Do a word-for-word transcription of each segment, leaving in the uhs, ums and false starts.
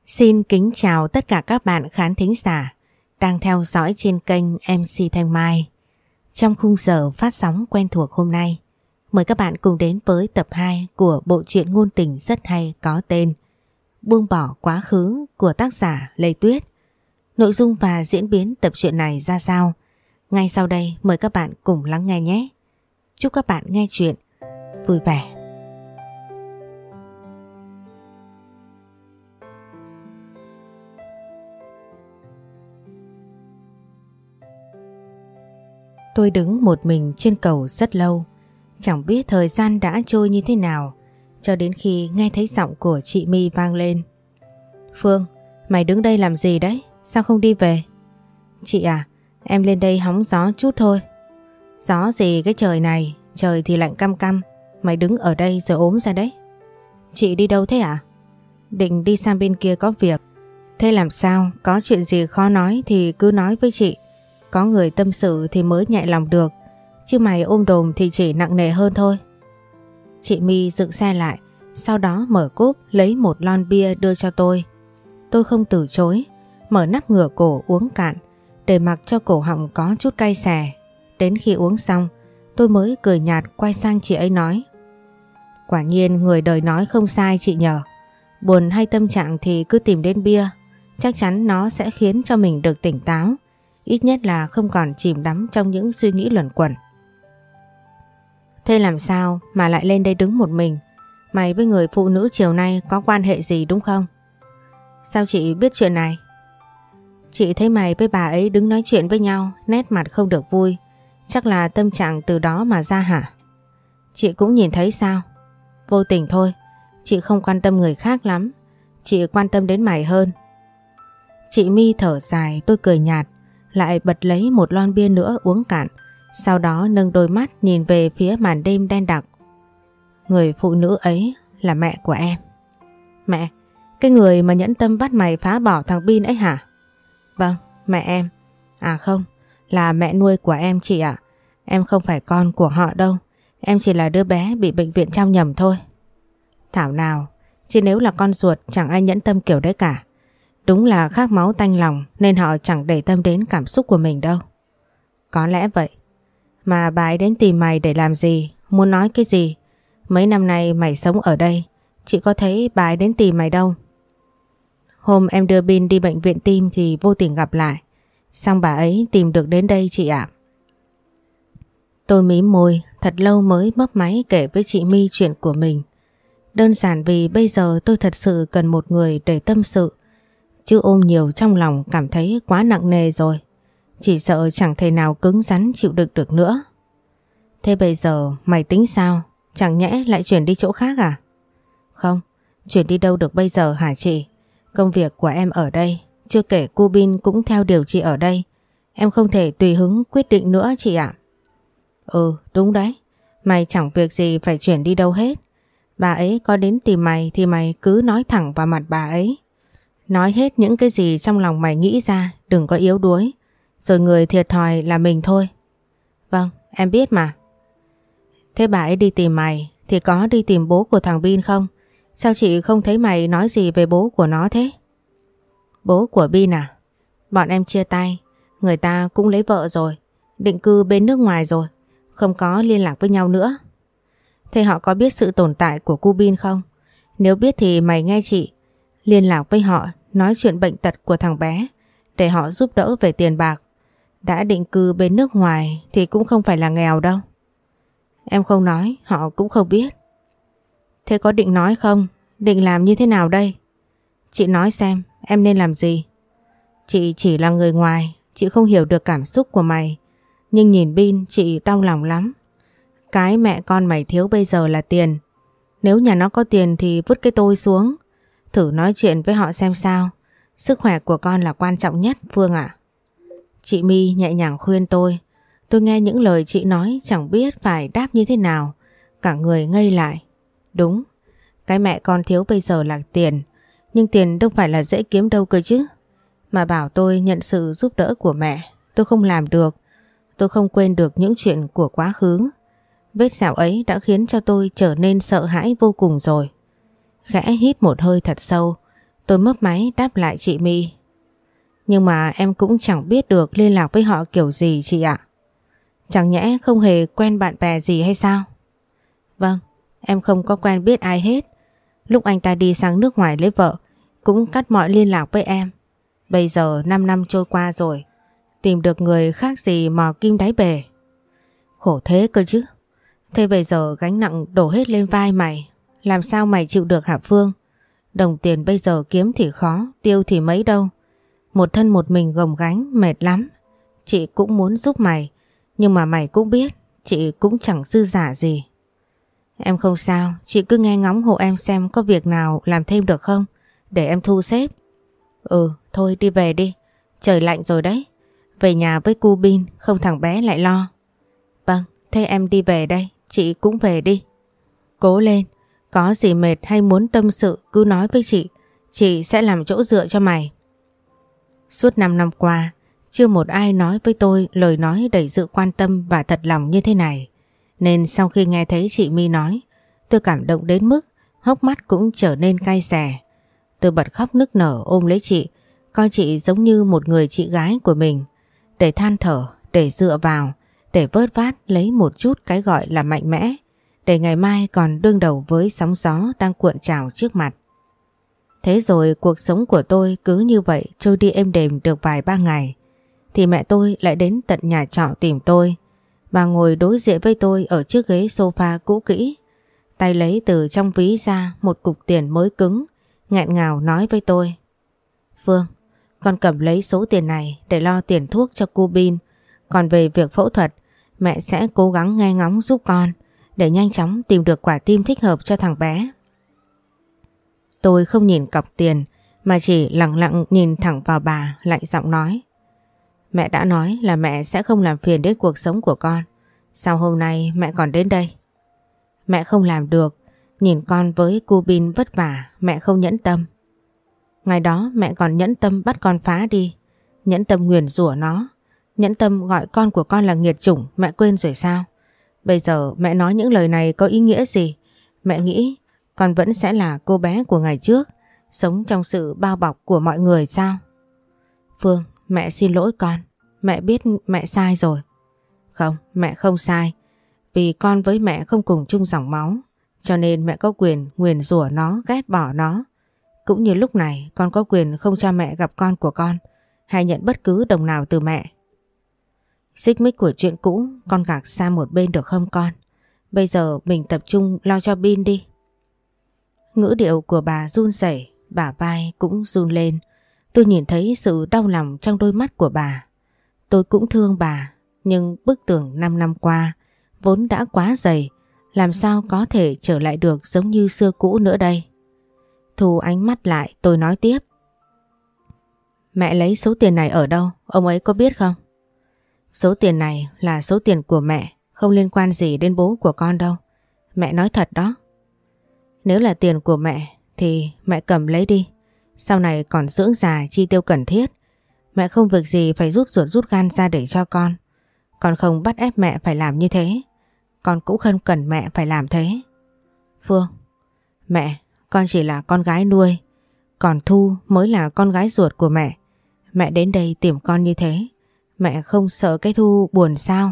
Xin kính chào tất cả các bạn khán thính giả đang theo dõi trên kênh em xê Thanh Mai. Trong khung giờ phát sóng quen thuộc hôm nay, mời các bạn cùng đến với tập hai của bộ truyện ngôn tình rất hay có tên Buông bỏ quá khứ của tác giả Lê Tuyết. Nội dung và diễn biến tập truyện này ra sao? Ngay sau đây mời các bạn cùng lắng nghe nhé. Chúc các bạn nghe chuyện vui vẻ. Tôi đứng một mình trên cầu rất lâu, chẳng biết thời gian đã trôi như thế nào, cho đến khi nghe thấy giọng của chị My vang lên. Phương, mày đứng đây làm gì đấy? Sao không đi về? Chị à, em lên đây hóng gió chút thôi. Gió gì cái trời này, trời thì lạnh căm căm, mày đứng ở đây rồi ốm ra đấy. Chị đi đâu thế à? Định đi sang bên kia có việc. Thế làm sao, có chuyện gì khó nói thì cứ nói với chị. Có người tâm sự thì mới nhẹ lòng được, chứ mày ôm đồm thì chỉ nặng nề hơn thôi. Chị My dựng xe lại, sau đó mở cốp lấy một lon bia đưa cho tôi. Tôi không từ chối, mở nắp ngửa cổ uống cạn, để mặc cho cổ họng có chút cay xè. Đến khi uống xong, tôi mới cười nhạt quay sang chị ấy nói. Quả nhiên người đời nói không sai chị nhờ. Buồn hay tâm trạng thì cứ tìm đến bia, chắc chắn nó sẽ khiến cho mình được tỉnh táo. Ít nhất là không còn chìm đắm trong những suy nghĩ luẩn quẩn. Thế làm sao mà lại lên đây đứng một mình? Mày với người phụ nữ chiều nay có quan hệ gì đúng không? Sao chị biết chuyện này? Chị thấy mày với bà ấy đứng nói chuyện với nhau, nét mặt không được vui. Chắc là tâm trạng từ đó mà ra hả? Chị cũng nhìn thấy sao? Vô tình thôi, chị không quan tâm người khác lắm. Chị quan tâm đến mày hơn. Chị My thở dài, tôi cười nhạt, lại bật lấy một lon bia nữa uống cạn, sau đó nâng đôi mắt nhìn về phía màn đêm đen đặc. Người phụ nữ ấy là mẹ của em. Mẹ? Cái người mà nhẫn tâm bắt mày phá bỏ thằng Bin ấy hả? Vâng, mẹ em. À không, là mẹ nuôi của em chị ạ. Em không phải con của họ đâu. Em chỉ là đứa bé bị bệnh viện trao nhầm thôi. Thảo nào, chứ nếu là con ruột chẳng ai nhẫn tâm kiểu đấy cả. Đúng là khác máu tanh lòng nên họ chẳng để tâm đến cảm xúc của mình đâu. Có lẽ vậy. Mà bà ấy đến tìm mày để làm gì? Muốn nói cái gì? Mấy năm nay mày sống ở đây, chị có thấy bà ấy đến tìm mày đâu. Hôm em đưa Bin đi bệnh viện tim thì vô tình gặp lại. Xong bà ấy tìm được đến đây chị ạ. Tôi mím môi, thật lâu mới mấp máy kể với chị My chuyện của mình. Đơn giản vì bây giờ tôi thật sự cần một người để tâm sự. Chứ ôm nhiều trong lòng cảm thấy quá nặng nề rồi. Chỉ sợ chẳng thể nào cứng rắn chịu đựng được nữa. Thế bây giờ mày tính sao? Chẳng nhẽ lại chuyển đi chỗ khác à? Không, chuyển đi đâu được bây giờ hả chị? Công việc của em ở đây, chưa kể cô Bin cũng theo điều trị ở đây. Em không thể tùy hứng quyết định nữa chị ạ. Ừ, đúng đấy. Mày chẳng việc gì phải chuyển đi đâu hết. Bà ấy có đến tìm mày thì mày cứ nói thẳng vào mặt bà ấy. Nói hết những cái gì trong lòng mày nghĩ ra, đừng có yếu đuối. Rồi người thiệt thòi là mình thôi. Vâng, em biết mà. Thế bà ấy đi tìm mày thì có đi tìm bố của thằng Bin không? Sao chị không thấy mày nói gì về bố của nó thế? Bố của Bin à? Bọn em chia tay, người ta cũng lấy vợ rồi, định cư bên nước ngoài rồi, không có liên lạc với nhau nữa. Thế họ có biết sự tồn tại của cô Bin không? Nếu biết thì mày nghe chị, liên lạc với họ, nói chuyện bệnh tật của thằng bé để họ giúp đỡ về tiền bạc. Đã định cư bên nước ngoài thì cũng không phải là nghèo đâu. Em không nói, họ cũng không biết. Thế có định nói không? Định làm như thế nào đây? Chị nói xem, em nên làm gì? Chị chỉ là người ngoài, chị không hiểu được cảm xúc của mày. Nhưng nhìn Bin chị đau lòng lắm. Cái mẹ con mày thiếu bây giờ là tiền. Nếu nhà nó có tiền thì vứt cái tôi xuống. Thử nói chuyện với họ xem sao. Sức khỏe của con là quan trọng nhất Phương ạ. Chị My nhẹ nhàng khuyên tôi. Tôi nghe những lời chị nói chẳng biết phải đáp như thế nào. Cả người ngây lại. Đúng, cái mẹ con thiếu bây giờ là tiền. Nhưng tiền đâu phải là dễ kiếm đâu cơ chứ. Mà bảo tôi nhận sự giúp đỡ của mẹ, tôi không làm được. Tôi không quên được những chuyện của quá khứ. Vết sẹo ấy đã khiến cho tôi trở nên sợ hãi vô cùng rồi. Khẽ hít một hơi thật sâu, Tôi mấp máy đáp lại chị My. Nhưng mà em cũng chẳng biết được liên lạc với họ kiểu gì chị ạ. Chẳng nhẽ không hề quen bạn bè gì hay sao? Vâng, em không có quen biết ai hết. Lúc anh ta đi sang nước ngoài lấy vợ cũng cắt mọi liên lạc với em. Bây giờ năm năm trôi qua rồi, tìm được người khác gì mò kim đáy bể. Khổ thế cơ chứ. Thế bây giờ gánh nặng đổ hết lên vai mày, làm sao mày chịu được hả Phương? Đồng tiền bây giờ kiếm thì khó, tiêu thì mấy đâu. Một thân một mình gồng gánh mệt lắm. Chị cũng muốn giúp mày, nhưng mà mày cũng biết chị cũng chẳng dư giả gì. Em không sao, chị cứ nghe ngóng hộ em xem có việc nào làm thêm được không, để em thu xếp. Ừ, thôi đi về đi, trời lạnh rồi đấy. Về nhà với cu Bin, không thằng bé lại lo. Vâng, thế em đi về đây, chị cũng về đi. Cố lên, có gì mệt hay muốn tâm sự cứ nói với chị, chị sẽ làm chỗ dựa cho mày. Suốt năm năm qua, chưa một ai nói với tôi lời nói đầy sự quan tâm và thật lòng như thế này. Nên sau khi nghe thấy chị My nói, tôi cảm động đến mức hốc mắt cũng trở nên cay xè. Tôi bật khóc nức nở ôm lấy chị, coi chị giống như một người chị gái của mình, để than thở, để dựa vào, để vớt vát lấy một chút cái gọi là mạnh mẽ, để ngày mai còn đương đầu với sóng gió đang cuộn trào trước mặt. Thế rồi cuộc sống của tôi cứ như vậy trôi đi êm đềm được vài ba ngày, thì mẹ tôi lại đến tận nhà trọ tìm tôi. Bà ngồi đối diện với tôi ở chiếc ghế sofa cũ kỹ, tay lấy từ trong ví ra một cục tiền mới cứng, nghẹn ngào nói với tôi. Phương, con cầm lấy số tiền này để lo tiền thuốc cho cô Bin. Còn về việc phẫu thuật, mẹ sẽ cố gắng nghe ngóng giúp con để nhanh chóng tìm được quả tim thích hợp cho thằng bé. Tôi không nhìn cọc tiền mà chỉ lặng lặng nhìn thẳng vào bà, lạnh giọng nói. Mẹ đã nói là mẹ sẽ không làm phiền đến cuộc sống của con. Sao hôm nay mẹ còn đến đây? Mẹ không làm được. Nhìn con với cô Bin vất vả, mẹ không nhẫn tâm. Ngày đó mẹ còn nhẫn tâm bắt con phá đi, nhẫn tâm nguyền rủa nó, nhẫn tâm gọi con của con là nghiệt chủng, mẹ quên rồi sao? Bây giờ mẹ nói những lời này có ý nghĩa gì? Mẹ nghĩ con vẫn sẽ là cô bé của ngày trước, sống trong sự bao bọc của mọi người sao? Phương, mẹ xin lỗi con. Mẹ biết mẹ sai rồi. Không, mẹ không sai. Vì con với mẹ không cùng chung dòng máu, cho nên mẹ có quyền nguyền rủa nó, ghét bỏ nó. Cũng như lúc này con có quyền không cho mẹ gặp con của con, hay nhận bất cứ đồng nào từ mẹ. Xích mích của chuyện cũ con gạt sang một bên được không con? Bây giờ mình tập trung lo cho Bin đi. Ngữ điệu của bà run rẩy, bả vai cũng run lên. Tôi nhìn thấy sự đau lòng trong đôi mắt của bà. Tôi cũng thương bà, nhưng bức tường năm năm qua vốn đã quá dày, làm sao có thể trở lại được giống như xưa cũ nữa đây. Thu ánh mắt lại, tôi nói tiếp. Mẹ lấy số tiền này ở đâu, ông ấy có biết không? Số tiền này là số tiền của mẹ, không liên quan gì đến bố của con đâu. Mẹ nói thật đó. Nếu là tiền của mẹ thì mẹ cầm lấy đi. Sau này còn dưỡng già chi tiêu cần thiết. Mẹ không việc gì phải rút ruột rút gan ra để cho con. Con không bắt ép mẹ phải làm như thế. Con cũng không cần mẹ phải làm thế. Phương, mẹ, con chỉ là con gái nuôi. Còn Thu mới là con gái ruột của mẹ. Mẹ đến đây tìm con như thế, mẹ không sợ cái Thu buồn sao?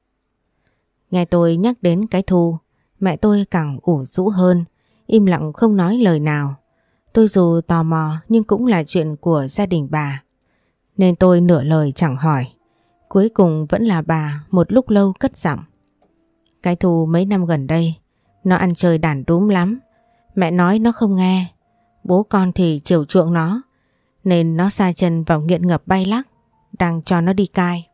Nghe tôi nhắc đến cái Thu, mẹ tôi càng ủ rũ hơn, im lặng không nói lời nào. Tôi dù tò mò nhưng cũng là chuyện của gia đình bà, nên tôi nửa lời chẳng hỏi. Cuối cùng vẫn là bà một lúc lâu cất giọng. Cái Thu mấy năm gần đây, nó ăn chơi đàn đúm lắm. Mẹ nói nó không nghe, bố con thì chiều chuộng nó, nên nó sa chân vào nghiện ngập bay lắc, đang cho nó đi cai.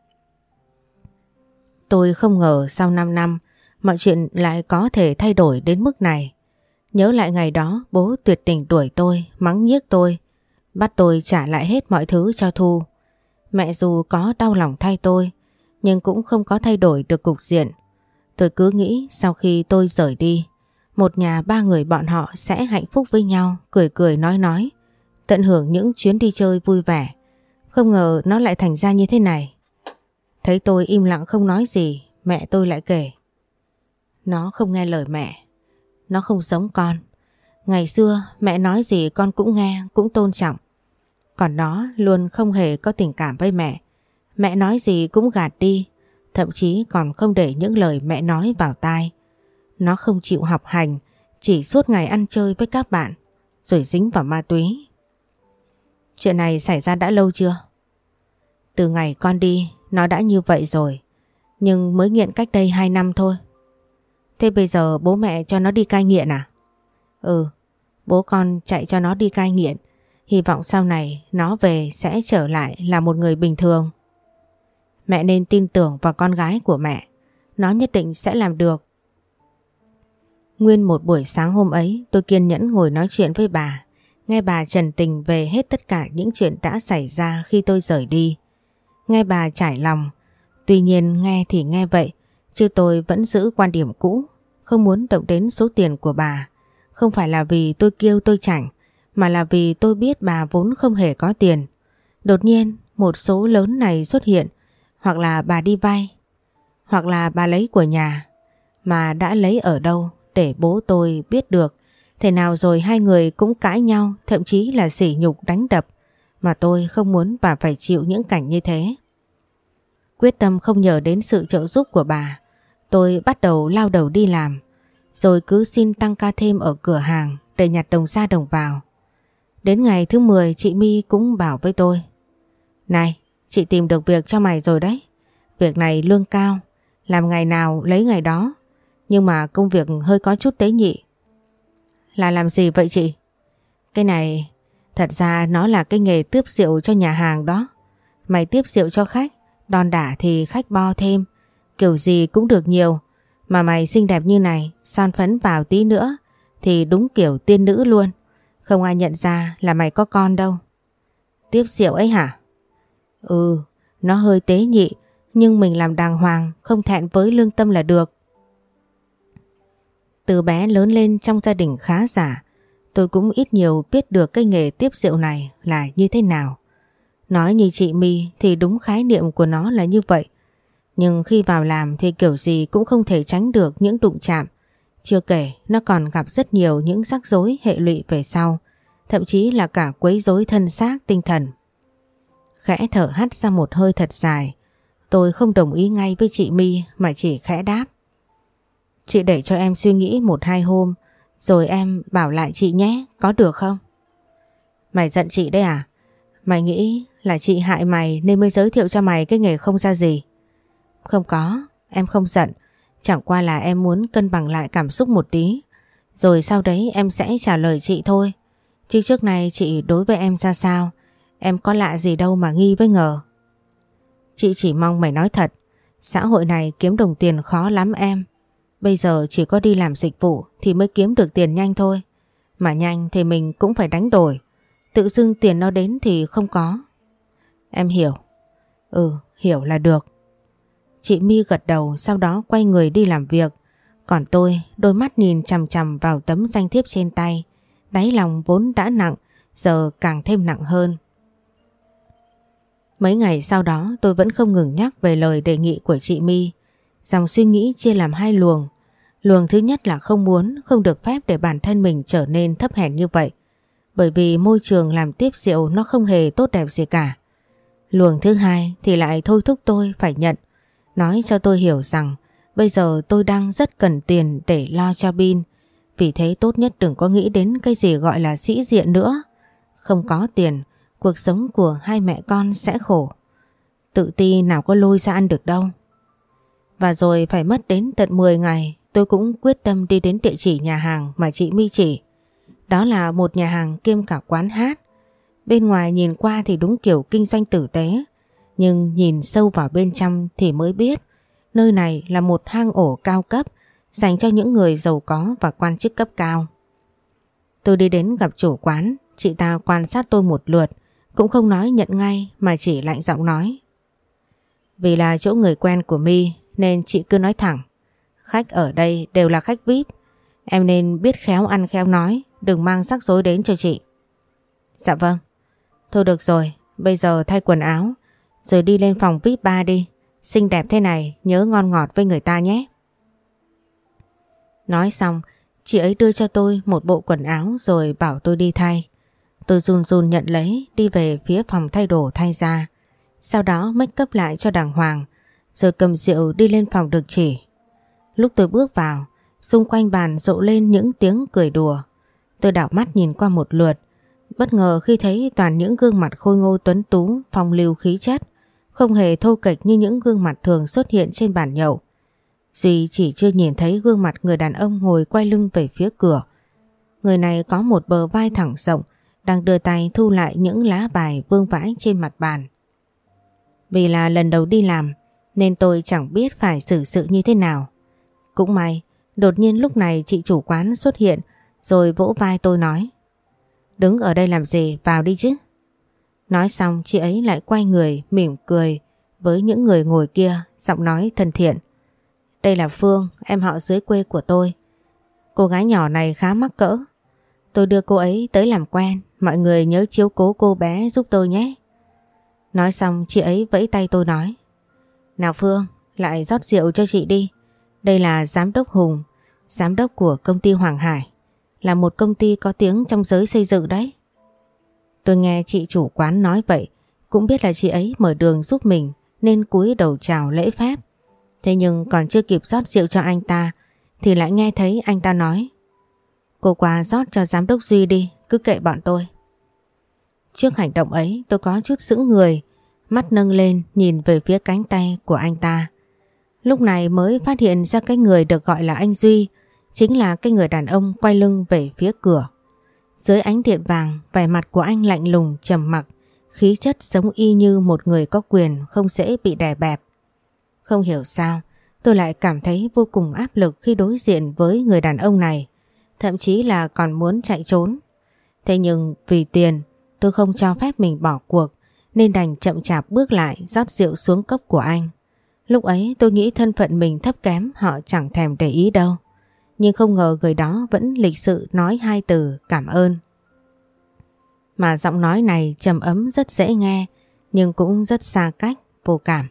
Tôi không ngờ sau năm năm mọi chuyện lại có thể thay đổi đến mức này. Nhớ lại ngày đó bố tuyệt tình đuổi tôi, mắng nhiếc tôi, bắt tôi trả lại hết mọi thứ cho Thu. Mẹ dù có đau lòng thay tôi, nhưng cũng không có thay đổi được cục diện. Tôi cứ nghĩ sau khi tôi rời đi, một nhà ba người bọn họ sẽ hạnh phúc với nhau, cười cười nói nói, tận hưởng những chuyến đi chơi vui vẻ. Không ngờ nó lại thành ra như thế này. Thấy tôi im lặng không nói gì, mẹ tôi lại kể. Nó không nghe lời mẹ. Nó không giống con. Ngày xưa mẹ nói gì con cũng nghe, cũng tôn trọng. Còn nó luôn không hề có tình cảm với mẹ. Mẹ nói gì cũng gạt đi, thậm chí còn không để những lời mẹ nói vào tai. Nó không chịu học hành, chỉ suốt ngày ăn chơi với các bạn, rồi dính vào ma túy. Chuyện này xảy ra đã lâu chưa? Từ ngày con đi, nó đã như vậy rồi. Nhưng mới nghiện cách đây hai năm thôi. Thế bây giờ bố mẹ cho nó đi cai nghiện à? Ừ, bố con chạy cho nó đi cai nghiện. Hy vọng sau này nó về sẽ trở lại là một người bình thường. Mẹ nên tin tưởng vào con gái của mẹ. Nó nhất định sẽ làm được. Nguyên một buổi sáng hôm ấy tôi kiên nhẫn ngồi nói chuyện với bà. Nghe bà trần tình về hết tất cả những chuyện đã xảy ra khi tôi rời đi. Nghe bà trải lòng. Tuy nhiên nghe thì nghe vậy, chứ tôi vẫn giữ quan điểm cũ, không muốn động đến số tiền của bà. Không phải là vì tôi kiêu tôi chảnh, mà là vì tôi biết bà vốn không hề có tiền. Đột nhiên một số lớn này xuất hiện, hoặc là bà đi vay, hoặc là bà lấy của nhà. Mà đã lấy ở đâu để bố tôi biết được. Thế nào rồi hai người cũng cãi nhau, thậm chí là sỉ nhục đánh đập. Mà tôi không muốn bà phải chịu những cảnh như thế. Quyết tâm không nhờ đến sự trợ giúp của bà, tôi bắt đầu lao đầu đi làm. Rồi cứ xin tăng ca thêm ở cửa hàng để nhặt đồng ra đồng vào. Đến ngày thứ mười chị My cũng bảo với tôi: Này, chị tìm được việc cho mày rồi đấy. Việc này lương cao, làm ngày nào lấy ngày đó. Nhưng mà công việc hơi có chút tế nhị. Là làm gì vậy chị? Cái này, thật ra nó là cái nghề tiếp rượu cho nhà hàng đó. Mày tiếp rượu cho khách, đòn đả thì khách bo thêm. Kiểu gì cũng được nhiều. Mà mày xinh đẹp như này, son phấn vào tí nữa thì đúng kiểu tiên nữ luôn. Không ai nhận ra là mày có con đâu. Tiếp rượu ấy hả? Ừ, nó hơi tế nhị, nhưng mình làm đàng hoàng, không thẹn với lương tâm là được. Từ bé lớn lên trong gia đình khá giả, tôi cũng ít nhiều biết được cái nghề tiếp rượu này là như thế nào. Nói như chị My thì đúng khái niệm của nó là như vậy. Nhưng khi vào làm thì kiểu gì cũng không thể tránh được những đụng chạm. Chưa kể nó còn gặp rất nhiều những rắc rối hệ lụy về sau, thậm chí là cả quấy rối thân xác tinh thần. Khẽ thở hắt ra một hơi thật dài, tôi không đồng ý ngay với chị My mà chỉ khẽ đáp: Chị để cho em suy nghĩ một hai hôm, rồi em bảo lại chị nhé, có được không? Mày giận chị đấy à? Mày nghĩ là chị hại mày nên mới giới thiệu cho mày cái nghề không ra gì? Không có, em không giận. Chẳng qua là em muốn cân bằng lại cảm xúc một tí. Rồi sau đấy em sẽ trả lời chị thôi. Chứ trước này chị đối với em ra sao? Em có lạ gì đâu mà nghi với ngờ. Chị chỉ mong mày nói thật. Xã hội này kiếm đồng tiền khó lắm em. Bây giờ chỉ có đi làm dịch vụ thì mới kiếm được tiền nhanh thôi. Mà nhanh thì mình cũng phải đánh đổi. Tự dưng tiền nó đến thì không có. Em hiểu. Ừ, hiểu là được. Chị My gật đầu, sau đó quay người đi làm việc. Còn tôi, đôi mắt nhìn chằm chằm vào tấm danh thiếp trên tay. Đáy lòng vốn đã nặng, giờ càng thêm nặng hơn. Mấy ngày sau đó tôi vẫn không ngừng nhắc về lời đề nghị của chị My. Dòng suy nghĩ chia làm hai luồng. Luồng thứ nhất là không muốn, không được phép để bản thân mình trở nên thấp hèn như vậy. Bởi vì môi trường làm tiếp rượu nó không hề tốt đẹp gì cả. Luồng thứ hai thì lại thôi thúc tôi phải nhận. Nói cho tôi hiểu rằng bây giờ tôi đang rất cần tiền để lo cho Bin. Vì thế tốt nhất đừng có nghĩ đến cái gì gọi là sĩ diện nữa. Không có tiền, cuộc sống của hai mẹ con sẽ khổ. Tự ti nào có lôi ra ăn được đâu. Và rồi phải mất đến tận mười ngày tôi cũng quyết tâm đi đến địa chỉ nhà hàng mà chị My chỉ. Đó là một nhà hàng kiêm cả quán hát. Bên ngoài nhìn qua thì đúng kiểu kinh doanh tử tế. Nhưng nhìn sâu vào bên trong thì mới biết nơi này là một hang ổ cao cấp dành cho những người giàu có và quan chức cấp cao. Tôi đi đến gặp chủ quán, chị ta quan sát tôi một lượt, cũng không nói nhận ngay mà chỉ lạnh giọng nói: Vì là chỗ người quen của My nên chị cứ nói thẳng. Khách ở đây đều là khách vi ai pi, em nên biết khéo ăn khéo nói, đừng mang rắc rối đến cho chị. Dạ vâng. Thôi được rồi, bây giờ thay quần áo rồi đi lên phòng vi ai pi ba đi. Xinh đẹp thế này nhớ ngon ngọt với người ta nhé. Nói xong Chị ấy đưa cho tôi một bộ quần áo rồi bảo tôi đi thay. Tôi run run nhận lấy, đi về phía phòng thay đồ thay ra. Sau đó make up lại cho đàng hoàng, rồi cầm rượu đi lên phòng được chỉ. Lúc tôi bước vào, xung quanh bàn rộ lên những tiếng cười đùa. Tôi đảo mắt nhìn qua một lượt, bất ngờ khi thấy toàn những gương mặt khôi ngô tuấn tú, phong lưu khí chất, không hề thô kệch như những gương mặt thường xuất hiện trên bàn nhậu. Duy chỉ chưa nhìn thấy gương mặt người đàn ông ngồi quay lưng về phía cửa. Người này có một bờ vai thẳng rộng, đang đưa tay thu lại những lá bài vương vãi trên mặt bàn. Vì là lần đầu đi làm nên tôi chẳng biết phải xử sự như thế nào. Cũng may, đột nhiên lúc này chị chủ quán xuất hiện rồi vỗ vai tôi nói: "Đứng ở đây làm gì, vào đi chứ." Nói xong chị ấy lại quay người mỉm cười với những người ngồi kia, giọng nói thân thiện: "Đây là Phương, em họ dưới quê của tôi. Cô gái nhỏ này khá mắc cỡ. Tôi đưa cô ấy tới làm quen, mọi người nhớ chiếu cố cô bé giúp tôi nhé." Nói xong chị ấy vẫy tay tôi nói: "Nào Phương, lại rót rượu cho chị đi. Đây là giám đốc Hùng, giám đốc của công ty Hoàng Hải, là một công ty có tiếng trong giới xây dựng đấy." Tôi nghe chị chủ quán nói vậy, cũng biết là chị ấy mở đường giúp mình nên cúi đầu chào lễ phép. Thế nhưng còn chưa kịp rót rượu cho anh ta thì lại nghe thấy anh ta nói: "Cô qua rót cho giám đốc Duy đi, cứ kệ bọn tôi." Trước hành động ấy tôi có chút sững người, mắt nâng lên nhìn về phía cánh tay của anh ta. Lúc này mới phát hiện ra cái người được gọi là anh Duy chính là cái người đàn ông quay lưng về phía cửa. Dưới ánh điện vàng, vẻ mặt của anh lạnh lùng trầm mặc, khí chất giống y như một người có quyền không dễ bị đè bẹp. Không hiểu sao tôi lại cảm thấy vô cùng áp lực khi đối diện với người đàn ông này, thậm chí là còn muốn chạy trốn. Thế nhưng vì tiền tôi không cho phép mình bỏ cuộc nên đành chậm chạp bước lại rót rượu xuống cốc của anh. Lúc ấy tôi nghĩ thân phận mình thấp kém họ chẳng thèm để ý đâu. Nhưng không ngờ người đó vẫn lịch sự nói hai từ cảm ơn. Mà giọng nói này trầm ấm rất dễ nghe nhưng cũng rất xa cách, vô cảm.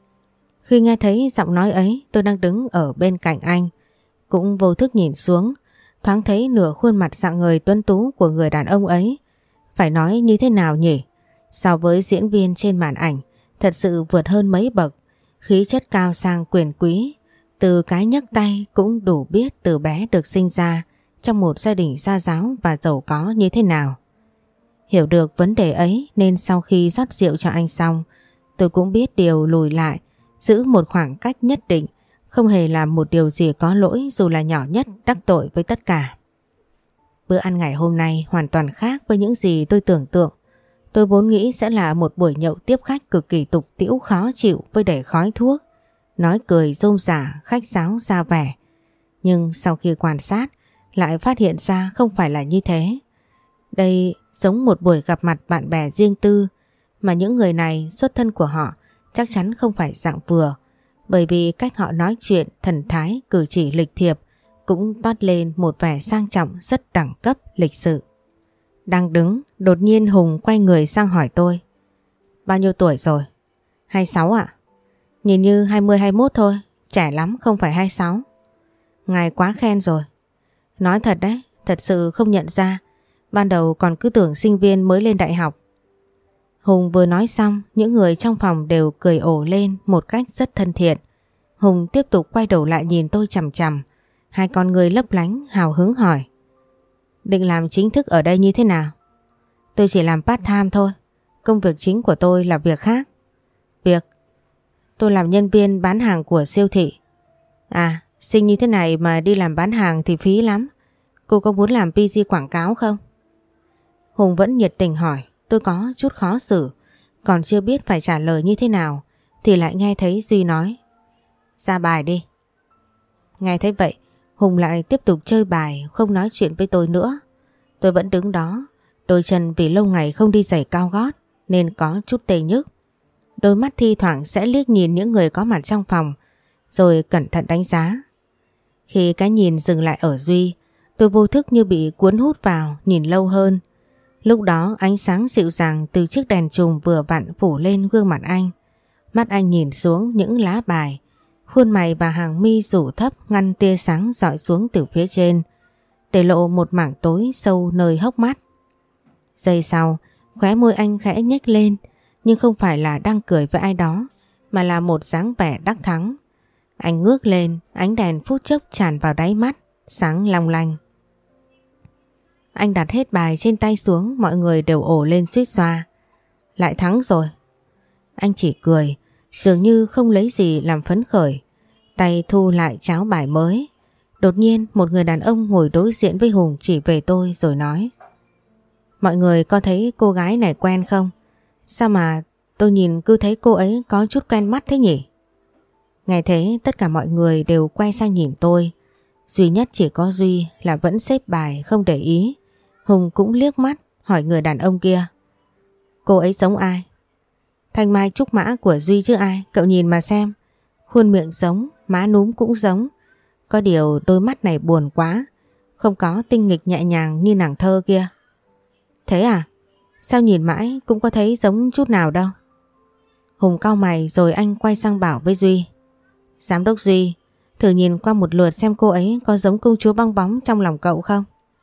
Khi nghe thấy giọng nói ấy, tôi đang đứng ở bên cạnh anh, cũng vô thức nhìn xuống, thoáng thấy nửa khuôn mặt rạng ngời tuấn tú của người đàn ông ấy. Phải nói như thế nào nhỉ? So với diễn viên trên màn ảnh, thật sự vượt hơn mấy bậc, khí chất cao sang quyền quý. Từ cái nhấc tay cũng đủ biết từ bé được sinh ra trong một gia đình gia giáo và giàu có như thế nào. Hiểu được vấn đề ấy nên sau khi rót rượu cho anh xong, tôi cũng biết điều lùi lại, giữ một khoảng cách nhất định, không hề làm một điều gì có lỗi dù là nhỏ nhất đắc tội với tất cả. Bữa ăn ngày hôm nay hoàn toàn khác với những gì tôi tưởng tượng. Tôi vốn nghĩ sẽ là một buổi nhậu tiếp khách cực kỳ tục tĩu khó chịu với đầy khói thuốc, nói cười rôm rả, khách sáo ra vẻ. Nhưng sau khi quan sát lại phát hiện ra không phải là như thế. Đây giống một buổi gặp mặt bạn bè riêng tư, mà những người này xuất thân của họ chắc chắn không phải dạng vừa, bởi vì cách họ nói chuyện, thần thái, cử chỉ lịch thiệp cũng toát lên một vẻ sang trọng rất đẳng cấp, lịch sự. Đang đứng, đột nhiên Hùng quay người sang hỏi tôi: "Bao nhiêu tuổi rồi?" hai mươi sáu ạ. Nhìn như hai mươi hai mươi mốt thôi, trẻ lắm không phải hai mươi sáu. Ngài quá khen rồi. Nói thật đấy, thật sự không nhận ra, ban đầu còn cứ tưởng sinh viên mới lên đại học. Hùng vừa nói xong, những người trong phòng đều cười ồ lên một cách rất thân thiện. Hùng tiếp tục quay đầu lại nhìn tôi chằm chằm, hai con người lấp lánh hào hứng hỏi: "Định làm chính thức ở đây như thế nào?" "Tôi chỉ làm part time thôi, công việc chính của tôi là việc khác." "Việc?" "Tôi làm nhân viên bán hàng của siêu thị." "À, xinh như thế này mà đi làm bán hàng thì phí lắm. Cô có muốn làm pê giê quảng cáo không?" Hùng vẫn nhiệt tình hỏi. Tôi có chút khó xử, còn chưa biết phải trả lời như thế nào thì lại nghe thấy Duy nói: "Ra bài đi." Nghe thấy vậy, Hùng lại tiếp tục chơi bài, không nói chuyện với tôi nữa. Tôi vẫn đứng đó, đôi chân vì lâu ngày không đi giày cao gót nên có chút tê nhức. Đôi mắt thi thoảng sẽ liếc nhìn những người có mặt trong phòng, rồi cẩn thận đánh giá. Khi cái nhìn dừng lại ở Duy, tôi vô thức như bị cuốn hút vào, nhìn lâu hơn. Lúc đó ánh sáng dịu dàng từ chiếc đèn chùm vừa vặn phủ lên gương mặt anh. Mắt anh nhìn xuống những lá bài, khuôn mày và hàng mi rủ thấp ngăn tia sáng rọi xuống từ phía trên. để lộ một mảng tối sâu nơi hốc mắt. Giây sau, khóe môi anh khẽ nhếch lên, nhưng không phải là đang cười với ai đó, mà là một dáng vẻ đắc thắng. Anh ngước lên, ánh đèn phút chốc tràn vào đáy mắt, sáng long lanh. Anh đặt hết bài trên tay xuống, mọi người đều ồ lên suýt xoa. Lại thắng rồi. Anh chỉ cười, dường như không lấy gì làm phấn khởi. Tay thu lại cháo bài mới. Đột nhiên một người đàn ông ngồi đối diện với Hùng chỉ về tôi rồi nói: Mọi người có thấy cô gái này quen không? Sao mà tôi nhìn cứ thấy cô ấy có chút quen mắt thế nhỉ? Nghe thế tất cả mọi người đều quay sang nhìn tôi. Duy nhất chỉ có Duy là vẫn xếp bài không để ý. Hùng cũng liếc mắt hỏi người đàn ông kia: Cô ấy giống ai? Thanh mai trúc mã của Duy chứ ai, cậu nhìn mà xem. Khuôn miệng giống, má núm cũng giống. Có điều đôi mắt này buồn quá, không có tinh nghịch nhẹ nhàng như nàng thơ kia. Thế à? Sao nhìn mãi cũng có thấy giống chút nào đâu. Hùng cau mày rồi anh quay sang bảo với Duy: Giám đốc Duy, thử nhìn qua một lượt xem cô ấy có giống công chúa bong bóng trong lòng cậu không?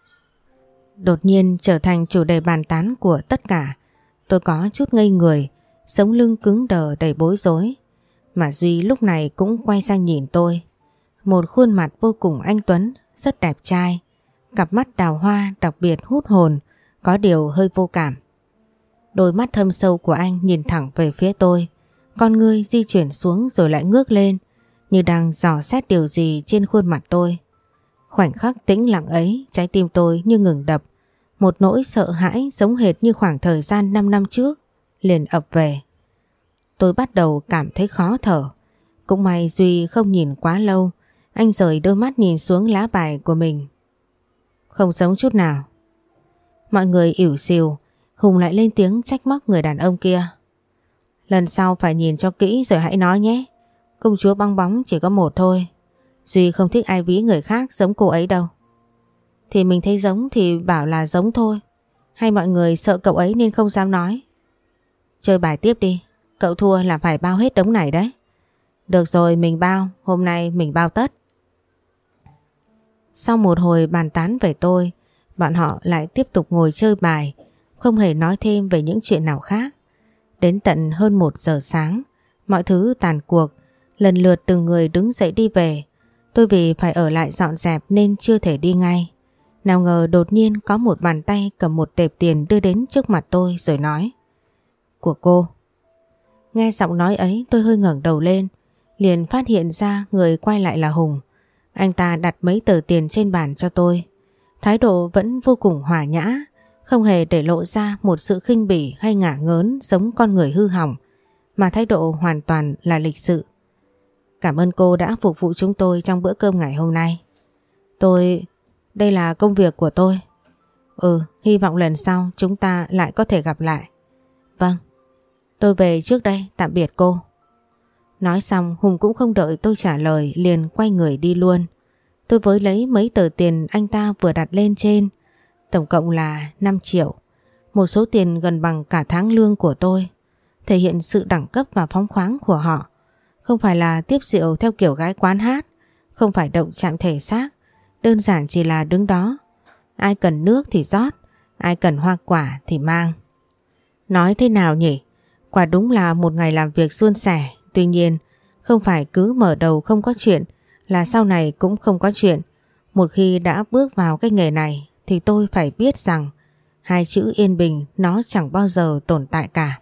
Đột nhiên trở thành chủ đề bàn tán của tất cả. Tôi có chút ngây người, sống lưng cứng đờ đầy bối rối. Mà Duy lúc này cũng quay sang nhìn tôi. Một khuôn mặt vô cùng anh tuấn, rất đẹp trai. Cặp mắt đào hoa đặc biệt hút hồn, có điều hơi vô cảm. Đôi mắt thâm sâu của anh nhìn thẳng về phía tôi. Con ngươi di chuyển xuống rồi lại ngước lên, như đang dò xét điều gì trên khuôn mặt tôi. Khoảnh khắc tĩnh lặng ấy, trái tim tôi như ngừng đập. Một nỗi sợ hãi giống hệt như khoảng thời gian năm năm trước liền ập về. Tôi bắt đầu cảm thấy khó thở. Cũng may Duy không nhìn quá lâu. Anh rời đôi mắt nhìn xuống lá bài của mình. Không giống chút nào. Mọi người ỉu xìu. Hùng lại lên tiếng trách móc người đàn ông kia. Lần sau phải nhìn cho kỹ rồi hãy nói nhé. Công chúa bong bóng chỉ có một thôi. Duy không thích ai ví người khác giống cô ấy đâu. Thì mình thấy giống thì bảo là giống thôi. Hay mọi người sợ cậu ấy nên không dám nói? Chơi bài tiếp đi. Cậu thua là phải bao hết đống này đấy. Được rồi, mình bao. Hôm nay mình bao tất. Sau một hồi bàn tán về tôi, bọn họ lại tiếp tục ngồi chơi bài, không hề nói thêm về những chuyện nào khác. Đến tận hơn một giờ sáng, mọi thứ tàn cuộc, lần lượt từng người đứng dậy đi về. Tôi vì phải ở lại dọn dẹp nên chưa thể đi ngay. Nào ngờ đột nhiên có một bàn tay cầm một tệp tiền đưa đến trước mặt tôi rồi nói: Của cô. Nghe giọng nói ấy tôi hơi ngẩng đầu lên, liền phát hiện ra người quay lại là Hùng. Anh ta đặt mấy tờ tiền trên bàn cho tôi. Thái độ vẫn vô cùng hòa nhã, không hề để lộ ra một sự khinh bỉ hay ngả ngớn giống con người hư hỏng, mà thái độ hoàn toàn là lịch sự. Cảm ơn cô đã phục vụ chúng tôi trong bữa cơm ngày hôm nay. Tôi... đây là công việc của tôi. Ừ, hy vọng lần sau chúng ta lại có thể gặp lại. Vâng, tôi về trước đây, tạm biệt cô. Nói xong Hùng cũng không đợi tôi trả lời, liền quay người đi luôn. Tôi với lấy mấy tờ tiền anh ta vừa đặt lên trên, tổng cộng là năm triệu. Một số tiền gần bằng cả tháng lương của tôi, thể hiện sự đẳng cấp và phóng khoáng của họ. Không phải là tiếp rượu theo kiểu gái quán hát, không phải động chạm thể xác, đơn giản chỉ là đứng đó. Ai cần nước thì rót, ai cần hoa quả thì mang. Nói thế nào nhỉ? Quả đúng là một ngày làm việc suôn sẻ. Tuy nhiên, không phải cứ mở đầu không có chuyện là sau này cũng không có chuyện. Một khi đã bước vào cái nghề này thì tôi phải biết rằng hai chữ yên bình nó chẳng bao giờ tồn tại cả.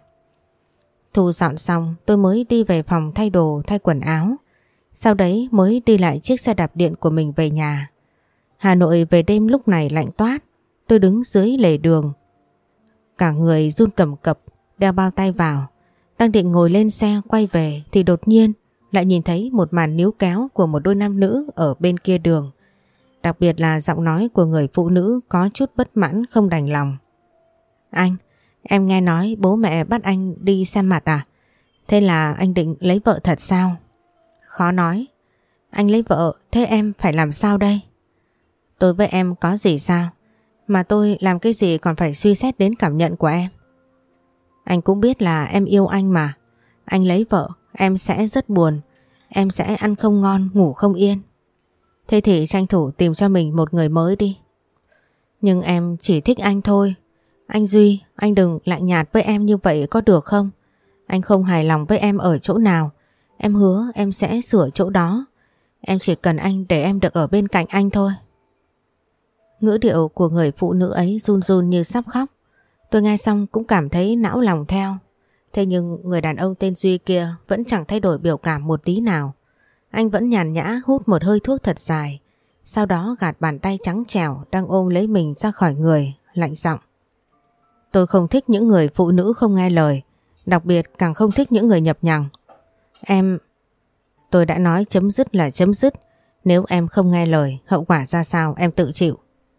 Thu dọn xong tôi mới đi về phòng thay đồ, thay quần áo. Sau đấy mới đi lại chiếc xe đạp điện của mình về nhà. Hà Nội về đêm lúc này lạnh toát. Tôi đứng dưới lề đường, cả người run cầm cập, đeo bao tay vào. Đang định ngồi lên xe quay về thì đột nhiên lại nhìn thấy một màn níu kéo của một đôi nam nữ ở bên kia đường. Đặc biệt là giọng nói của người phụ nữ có chút bất mãn không đành lòng. Anh, em nghe nói bố mẹ bắt anh đi xem mặt à? Thế là anh định lấy vợ thật sao? Khó nói. Anh lấy vợ, thế em phải làm sao đây? Tôi với em có gì sao? Mà tôi làm cái gì còn phải suy xét đến cảm nhận của em? Anh cũng biết là em yêu anh mà. Anh lấy vợ, em sẽ rất buồn. Em sẽ ăn không ngon, ngủ không yên. Thế thì tranh thủ tìm cho mình một người mới đi. Nhưng em chỉ thích anh thôi. Anh Duy, anh đừng lạnh nhạt với em như vậy có được không? Anh không hài lòng với em ở chỗ nào. Em hứa em sẽ sửa chỗ đó. Em chỉ cần anh để em được ở bên cạnh anh thôi. Ngữ điệu của người phụ nữ ấy run run như sắp khóc. Tôi nghe xong cũng cảm thấy não lòng theo. Thế nhưng người đàn ông tên Duy kia vẫn chẳng thay đổi biểu cảm một tí nào. Anh vẫn nhàn nhã hút một hơi thuốc thật dài. Sau đó gạt bàn tay trắng trẻo đang ôm lấy mình ra khỏi người, lạnh giọng. Tôi không thích những người phụ nữ không nghe lời. Đặc biệt càng không thích những người nhập nhằng. Em... Tôi đã nói chấm dứt là chấm dứt. Nếu em không nghe lời, hậu quả ra sao em tự chịu.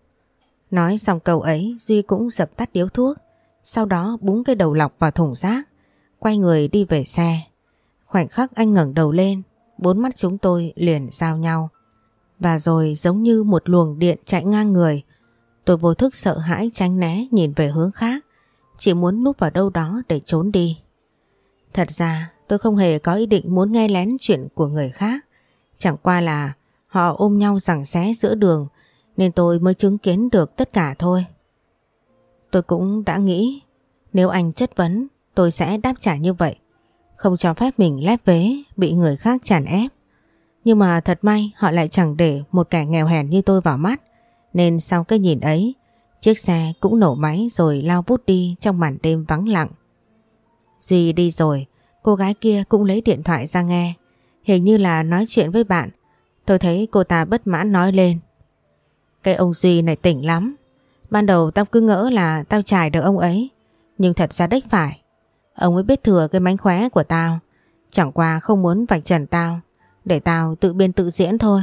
Nói xong câu ấy, Duy cũng dập tắt điếu thuốc. Sau đó búng cái đầu lọc vào thùng rác, quay người đi về xe. Khoảnh khắc anh ngẩng đầu lên, bốn mắt chúng tôi liền giao nhau. Và rồi giống như một luồng điện chạy ngang người, tôi vô thức sợ hãi tránh né nhìn về hướng khác, chỉ muốn núp vào đâu đó để trốn đi. Thật ra tôi không hề có ý định muốn nghe lén chuyện của người khác. Chẳng qua là họ ôm nhau giằng xé giữa đường nên tôi mới chứng kiến được tất cả thôi. Tôi cũng đã nghĩ nếu anh chất vấn tôi sẽ đáp trả như vậy, không cho phép mình lép vế bị người khác chèn ép. Nhưng mà thật may họ lại chẳng để một kẻ nghèo hèn như tôi vào mắt, nên sau cái nhìn ấy, chiếc xe cũng nổ máy rồi lao vút đi trong màn đêm vắng lặng. Duy đi rồi, cô gái kia cũng lấy điện thoại ra nghe, hình như là nói chuyện với bạn. Tôi thấy cô ta bất mãn nói lên. Cái ông Duy này tỉnh lắm. Ban đầu tao cứ ngỡ là tao chài được ông ấy, nhưng thật ra đếch phải. Ông ấy biết thừa cái mánh khóe của tao, chẳng qua không muốn vạch trần tao, để tao tự biên tự diễn thôi.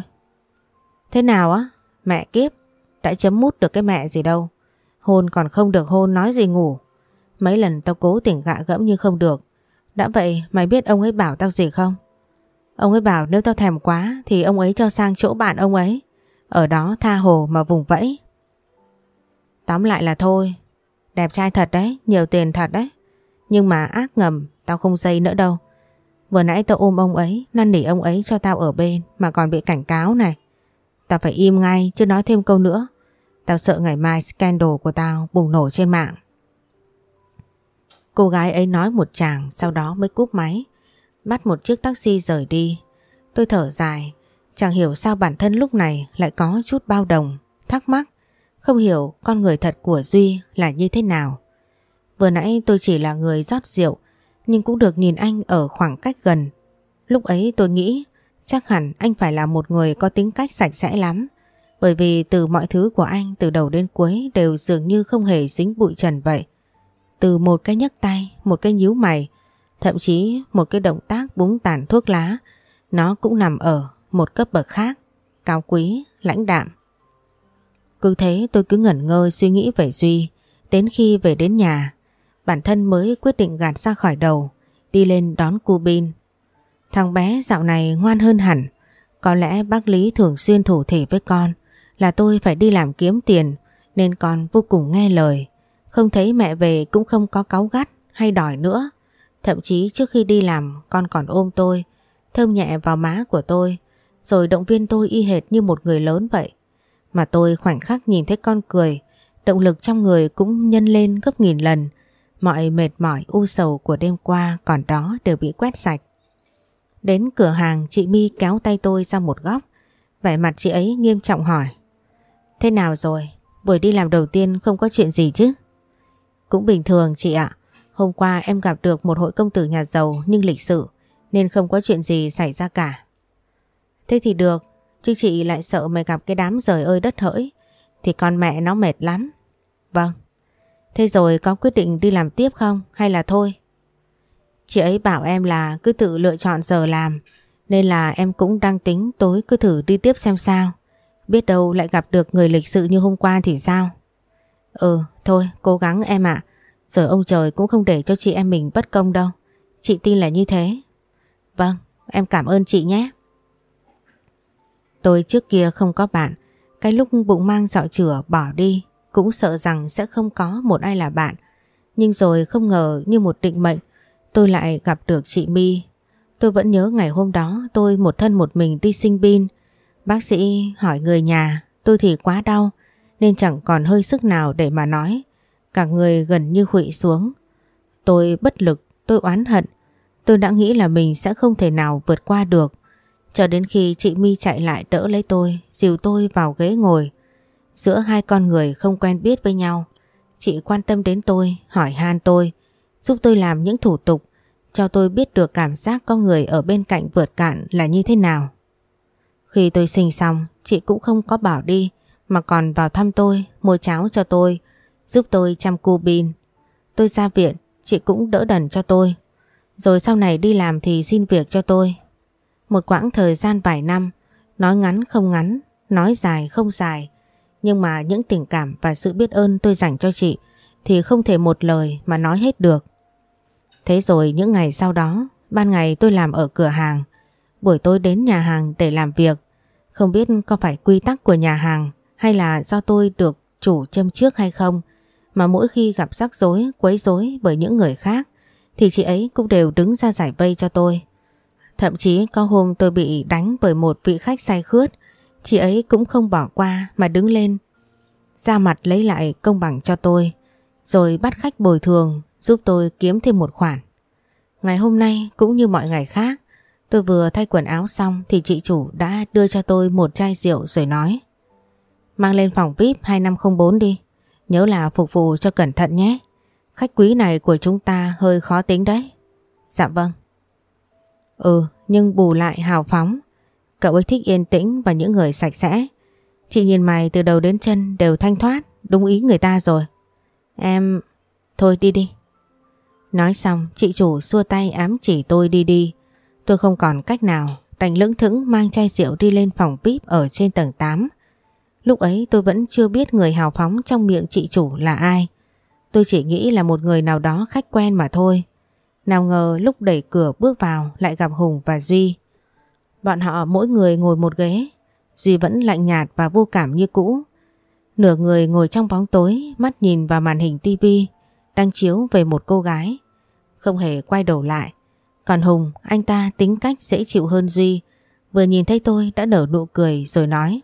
Thế nào á? Mẹ kiếp, đã chấm mút được cái mẹ gì đâu. Hôn còn không được hôn nói gì ngủ. Mấy lần tao cố tình gạ gẫm nhưng không được. Đã vậy mày biết ông ấy bảo tao gì không? Ông ấy bảo nếu tao thèm quá thì ông ấy cho sang chỗ bạn ông ấy, ở đó tha hồ mà vùng vẫy. Tóm lại là thôi. Đẹp trai thật đấy, nhiều tiền thật đấy, nhưng mà ác ngầm tao không dây nữa đâu. Vừa nãy tao ôm ông ấy, năn nỉ ông ấy cho tao ở bên mà còn bị cảnh cáo này. Tao phải im ngay chứ nói thêm câu nữa, tao sợ ngày mai scandal của tao bùng nổ trên mạng. Cô gái ấy nói một tràng sau đó mới cúp máy, bắt một chiếc taxi rời đi. Tôi thở dài, chẳng hiểu sao bản thân lúc này lại có chút bao đồng, thắc mắc, không hiểu con người thật của Duy là như thế nào. Vừa nãy tôi chỉ là người rót rượu, nhưng cũng được nhìn anh ở khoảng cách gần. Lúc ấy tôi nghĩ chắc hẳn anh phải là một người có tính cách sạch sẽ lắm, bởi vì từ mọi thứ của anh từ đầu đến cuối đều dường như không hề dính bụi trần vậy. Từ một cái nhấc tay, một cái nhíu mày, thậm chí một cái động tác búng tàn thuốc lá, nó cũng nằm ở một cấp bậc khác, cao quý, lãnh đạm. Cứ thế tôi cứ ngẩn ngơ suy nghĩ về Duy, đến khi về đến nhà, bản thân mới quyết định gạt ra khỏi đầu, đi lên đón cu Bin. Thằng bé dạo này ngoan hơn hẳn, có lẽ bác Lý thường xuyên thủ thỉ với con là tôi phải đi làm kiếm tiền, nên con vô cùng nghe lời. Không thấy mẹ về cũng không có cáu gắt hay đòi nữa. Thậm chí trước khi đi làm con còn ôm tôi, thơm nhẹ vào má của tôi, rồi động viên tôi y hệt như một người lớn vậy. Mà tôi khoảnh khắc nhìn thấy con cười, động lực trong người cũng nhân lên gấp nghìn lần. Mọi mệt mỏi u sầu của đêm qua còn đó đều bị quét sạch. Đến cửa hàng, chị My kéo tay tôi ra một góc, vẻ mặt chị ấy nghiêm trọng hỏi. Thế nào rồi? Buổi đi làm đầu tiên không có chuyện gì chứ? Cũng bình thường chị ạ. Hôm qua em gặp được một hội công tử nhà giàu nhưng lịch sự, nên không có chuyện gì xảy ra cả. Thế thì được, chứ chị lại sợ mày gặp cái đám giời ơi đất hỡi thì con mẹ nó mệt lắm. Vâng. Thế rồi có quyết định đi làm tiếp không hay là thôi? Chị ấy bảo em là cứ tự lựa chọn giờ làm, nên là em cũng đang tính tối cứ thử đi tiếp xem sao. Biết đâu lại gặp được người lịch sự như hôm qua thì sao? Ừ, thôi cố gắng em ạ. Rồi ông trời cũng không để cho chị em mình bất công đâu. Chị tin là như thế. Vâng, em cảm ơn chị nhé. Tôi trước kia không có bạn, cái lúc bụng mang dạo chửa bỏ đi cũng sợ rằng sẽ không có một ai là bạn. Nhưng rồi không ngờ như một định mệnh, tôi lại gặp được chị My. Tôi vẫn nhớ ngày hôm đó tôi một thân một mình đi sinh bin. Bác sĩ hỏi người nhà, tôi thì quá đau nên chẳng còn hơi sức nào để mà nói. Cả người gần như khuỵu xuống. Tôi bất lực, tôi oán hận. Tôi đã nghĩ là mình sẽ không thể nào vượt qua được. Cho đến khi chị My chạy lại đỡ lấy tôi, dìu tôi vào ghế ngồi. Giữa hai con người không quen biết với nhau, chị quan tâm đến tôi, hỏi han tôi, giúp tôi làm những thủ tục, cho tôi biết được cảm giác có người ở bên cạnh vượt cạn là như thế nào. Khi tôi sinh xong, chị cũng không có bỏ đi, mà còn vào thăm tôi, mua cháo cho tôi, giúp tôi chăm cu bin. Tôi ra viện, chị cũng đỡ đần cho tôi. Rồi sau này đi làm thì xin việc cho tôi. Một quãng thời gian vài năm, nói ngắn không ngắn, nói dài không dài. Nhưng mà những tình cảm và sự biết ơn tôi dành cho chị thì không thể một lời mà nói hết được. Thế rồi những ngày sau đó, ban ngày tôi làm ở cửa hàng, buổi tối đến nhà hàng để làm việc. Không biết có phải quy tắc của nhà hàng hay là do tôi được chủ châm trước hay không, mà mỗi khi gặp rắc rối, quấy rối bởi những người khác thì chị ấy cũng đều đứng ra giải vây cho tôi. Thậm chí có hôm tôi bị đánh bởi một vị khách say khướt, chị ấy cũng không bỏ qua mà đứng lên ra mặt lấy lại công bằng cho tôi, rồi bắt khách bồi thường, giúp tôi kiếm thêm một khoản. Ngày hôm nay cũng như mọi ngày khác, tôi vừa thay quần áo xong thì chị chủ đã đưa cho tôi một chai rượu rồi nói: mang lên phòng vi ai pi hai năm không bốn đi, nhớ là phục vụ cho cẩn thận nhé. Khách quý này của chúng ta hơi khó tính đấy. Dạ vâng. Ừ, nhưng bù lại hào phóng. Cậu ấy thích yên tĩnh và những người sạch sẽ. Chị nhìn mày từ đầu đến chân đều thanh thoát, đúng ý người ta rồi. Em... Thôi đi đi. Nói xong, chị chủ xua tay ám chỉ tôi đi đi. Tôi không còn cách nào, đành lững thững mang chai rượu đi lên phòng vi ai pi ở trên tầng tám. Lúc ấy tôi vẫn chưa biết người hào phóng trong miệng chị chủ là ai. Tôi chỉ nghĩ là một người nào đó khách quen mà thôi. Nào ngờ lúc đẩy cửa bước vào lại gặp Hùng và Duy. Bọn họ mỗi người ngồi một ghế. Duy vẫn lạnh nhạt và vô cảm như cũ. Nửa người ngồi trong bóng tối, mắt nhìn vào màn hình tivi đang chiếu về một cô gái, không hề quay đầu lại. Còn Hùng, anh ta tính cách dễ chịu hơn Duy, vừa nhìn thấy tôi đã nở nụ cười rồi nói: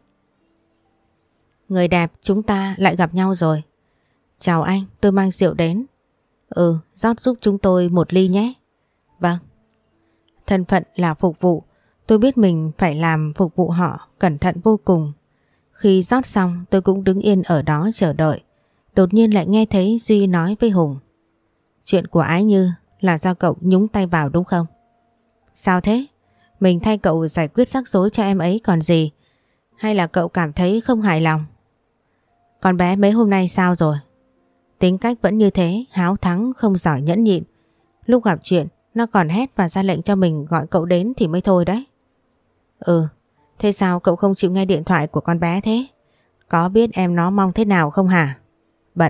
người đẹp, chúng ta lại gặp nhau rồi. Chào anh, tôi mang rượu đến. Ừ, rót giúp chúng tôi một ly nhé. Vâng. Thân phận là phục vụ, tôi biết mình phải làm phục vụ họ cẩn thận vô cùng. Khi rót xong tôi cũng đứng yên ở đó chờ đợi. Đột nhiên lại nghe thấy Duy nói với Hùng: chuyện của Ái Như là do cậu nhúng tay vào đúng không? Sao thế? Mình thay cậu giải quyết rắc rối cho em ấy còn gì? Hay là cậu cảm thấy không hài lòng? Con bé mấy hôm nay sao rồi? Tính cách vẫn như thế, háo thắng, không giỏi nhẫn nhịn. Lúc gặp chuyện nó còn hét và ra lệnh cho mình gọi cậu đến thì mới thôi đấy. Ừ, thế sao cậu không chịu nghe điện thoại của con bé thế? Có biết em nó mong thế nào không hả? Bận.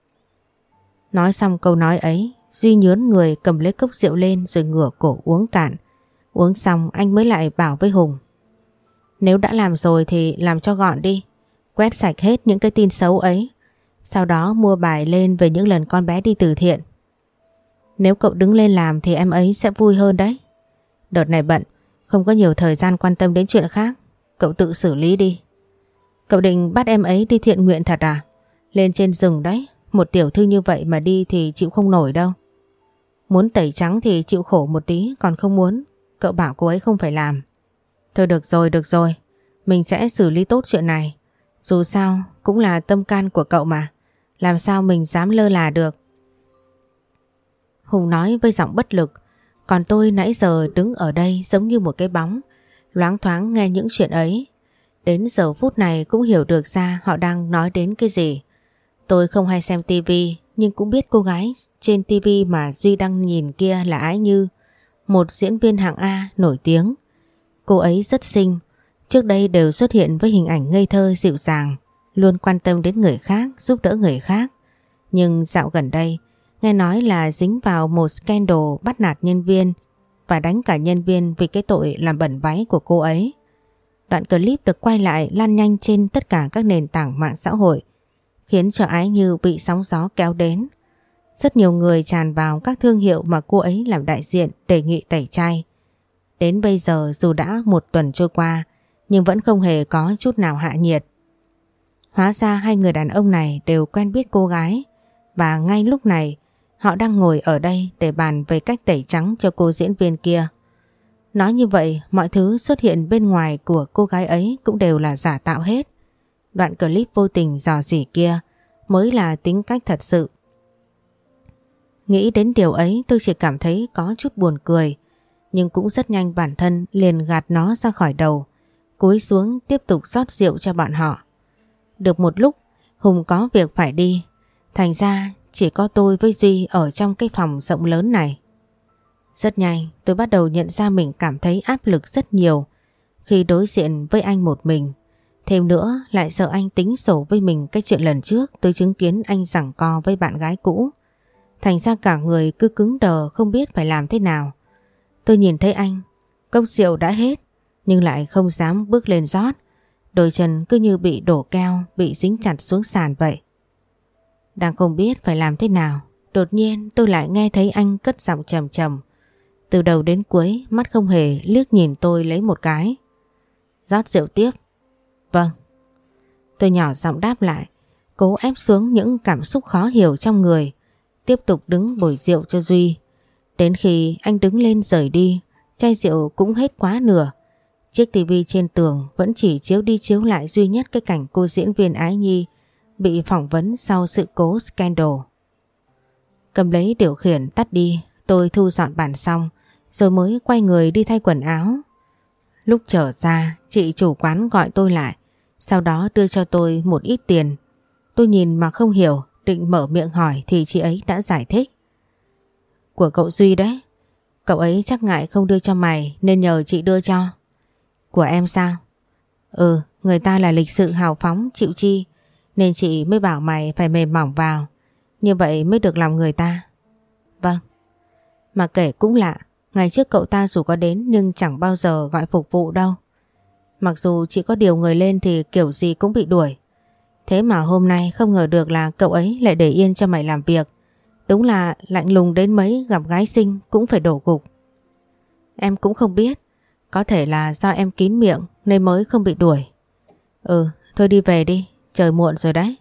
Nói xong câu nói ấy, Duy nhớn người cầm lấy cốc rượu lên rồi ngửa cổ uống cạn. Uống xong anh mới lại bảo với Hùng: nếu đã làm rồi thì làm cho gọn đi. Quét sạch hết những cái tin xấu ấy. Sau đó mua bài lên về những lần con bé đi từ thiện. Nếu cậu đứng lên làm thì em ấy sẽ vui hơn đấy. Đợt này bận, không có nhiều thời gian quan tâm đến chuyện khác. Cậu tự xử lý đi. Cậu định bắt em ấy đi thiện nguyện thật à? Lên trên rừng đấy. Một tiểu thư như vậy mà đi thì chịu không nổi đâu. Muốn tẩy trắng thì chịu khổ một tí, còn không muốn cậu bảo cô ấy không phải làm. Thôi được rồi, được rồi. Mình sẽ xử lý tốt chuyện này. Dù sao cũng là tâm can của cậu mà. Làm sao mình dám lơ là được. Hùng nói với giọng bất lực. Còn tôi nãy giờ đứng ở đây giống như một cái bóng, loáng thoáng nghe những chuyện ấy. Đến giờ phút này cũng hiểu được ra họ đang nói đến cái gì. Tôi không hay xem tivi, nhưng cũng biết cô gái trên tivi mà Duy đang nhìn kia là Ái Như, một diễn viên hạng A nổi tiếng. Cô ấy rất xinh, trước đây đều xuất hiện với hình ảnh ngây thơ dịu dàng, luôn quan tâm đến người khác, giúp đỡ người khác. Nhưng dạo gần đây, nghe nói là dính vào một scandal bắt nạt nhân viên và đánh cả nhân viên vì cái tội làm bẩn váy của cô ấy. Đoạn clip được quay lại lan nhanh trên tất cả các nền tảng mạng xã hội, khiến cho Ái Như bị sóng gió kéo đến. Rất nhiều người tràn vào các thương hiệu mà cô ấy làm đại diện đề nghị tẩy chay. Đến bây giờ dù đã một tuần trôi qua nhưng vẫn không hề có chút nào hạ nhiệt. Hóa ra hai người đàn ông này đều quen biết cô gái và ngay lúc này họ đang ngồi ở đây để bàn về cách tẩy trắng cho cô diễn viên kia. Nói như vậy, mọi thứ xuất hiện bên ngoài của cô gái ấy cũng đều là giả tạo hết. Đoạn clip vô tình dò dỉ kia mới là tính cách thật sự. Nghĩ đến điều ấy tôi chỉ cảm thấy có chút buồn cười, nhưng cũng rất nhanh bản thân liền gạt nó ra khỏi đầu, cúi xuống tiếp tục rót rượu cho bọn họ. Được một lúc, Hùng có việc phải đi, thành ra chỉ có tôi với Duy ở trong cái phòng rộng lớn này. Rất nhanh tôi bắt đầu nhận ra mình cảm thấy áp lực rất nhiều khi đối diện với anh một mình. Thêm nữa lại sợ anh tính sổ với mình cái chuyện lần trước tôi chứng kiến anh giằng co với bạn gái cũ. Thành ra cả người cứ cứng đờ không biết phải làm thế nào. Tôi nhìn thấy anh, cốc rượu đã hết nhưng lại không dám bước lên rót. Đôi chân cứ như bị đổ keo, bị dính chặt xuống sàn vậy. Đang không biết phải làm thế nào, đột nhiên tôi lại nghe thấy anh cất giọng trầm trầm. Từ đầu đến cuối mắt không hề liếc nhìn tôi lấy một cái. Rót rượu tiếp. Vâng. Tôi nhỏ giọng đáp lại, cố ép xuống những cảm xúc khó hiểu trong người, tiếp tục đứng bồi rượu cho Duy. Đến khi anh đứng lên rời đi, chai rượu cũng hết quá nửa. Chiếc tivi trên tường vẫn chỉ chiếu đi chiếu lại duy nhất cái cảnh cô diễn viên Ái Nhi bị phỏng vấn sau sự cố scandal. Cầm lấy điều khiển tắt đi, tôi thu dọn bàn xong rồi mới quay người đi thay quần áo. Lúc trở ra, chị chủ quán gọi tôi lại, sau đó đưa cho tôi một ít tiền. Tôi nhìn mà không hiểu, định mở miệng hỏi thì chị ấy đã giải thích. Của cậu Duy đấy, cậu ấy chắc ngại không đưa cho mày nên nhờ chị đưa cho. Của em sao? Ừ, người ta là lịch sự hào phóng chịu chi nên chị mới bảo mày phải mềm mỏng vào, như vậy mới được lòng người ta. Vâng. Mà kể cũng lạ, ngày trước cậu ta dù có đến nhưng chẳng bao giờ gọi phục vụ đâu. Mặc dù chị có điều người lên thì kiểu gì cũng bị đuổi. Thế mà hôm nay không ngờ được là cậu ấy lại để yên cho mày làm việc. Đúng là lạnh lùng đến mấy gặp gái xinh cũng phải đổ gục. Em cũng không biết, có thể là do em kín miệng nên mới không bị đuổi. Ừ, thôi đi về đi, trời muộn rồi đấy.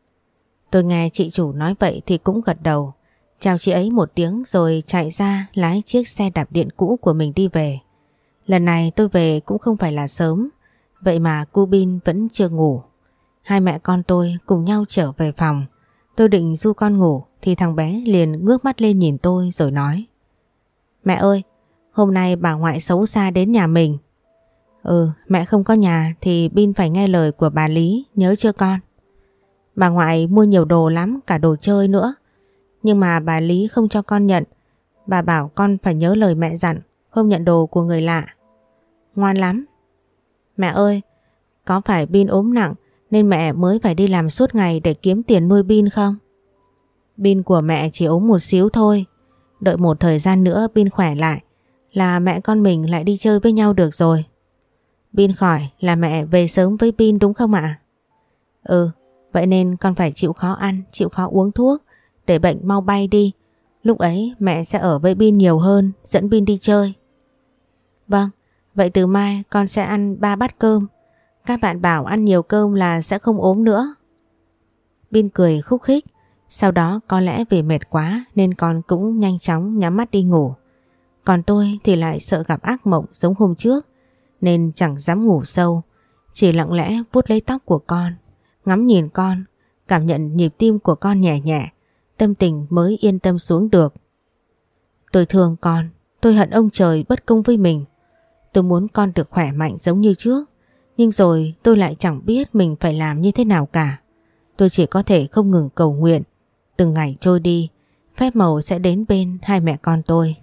Tôi nghe chị chủ nói vậy thì cũng gật đầu, chào chị ấy một tiếng rồi chạy ra lái chiếc xe đạp điện cũ của mình đi về. Lần này tôi về cũng không phải là sớm, vậy mà cô Bin vẫn chưa ngủ. Hai mẹ con tôi cùng nhau trở về phòng. Tôi định du con ngủ thì thằng bé liền ngước mắt lên nhìn tôi rồi nói: Mẹ ơi, hôm nay bà ngoại xấu xa đến nhà mình. Ừ, mẹ không có nhà thì Bin phải nghe lời của bà Lý, nhớ chưa con? Bà ngoại mua nhiều đồ lắm, cả đồ chơi nữa. Nhưng mà bà Lý không cho con nhận. Bà bảo con phải nhớ lời mẹ dặn, không nhận đồ của người lạ. Ngoan lắm. Mẹ ơi, có phải Bin ốm nặng nên mẹ mới phải đi làm suốt ngày để kiếm tiền nuôi Bin không? Bin của mẹ chỉ ốm một xíu thôi. Đợi một thời gian nữa Bin khỏe lại là mẹ con mình lại đi chơi với nhau được rồi. Bin khỏi là mẹ về sớm với Bin đúng không ạ? Ừ, vậy nên con phải chịu khó ăn, chịu khó uống thuốc để bệnh mau bay đi. Lúc ấy mẹ sẽ ở với Bin nhiều hơn, dẫn Bin đi chơi. Vâng, vậy từ mai con sẽ ăn ba bát cơm. Các bạn bảo ăn nhiều cơm là sẽ không ốm nữa. Bin cười khúc khích. Sau đó có lẽ vì mệt quá nên con cũng nhanh chóng nhắm mắt đi ngủ. Còn tôi thì lại sợ gặp ác mộng giống hôm trước nên chẳng dám ngủ sâu. Chỉ lặng lẽ vuốt lấy tóc của con, ngắm nhìn con, cảm nhận nhịp tim của con nhẹ nhẹ, tâm tình mới yên tâm xuống được. Tôi thương con, tôi hận ông trời bất công với mình. Tôi muốn con được khỏe mạnh giống như trước, nhưng rồi tôi lại chẳng biết mình phải làm như thế nào cả. Tôi chỉ có thể không ngừng cầu nguyện. Từng ngày trôi đi, phép màu sẽ đến bên hai mẹ con tôi.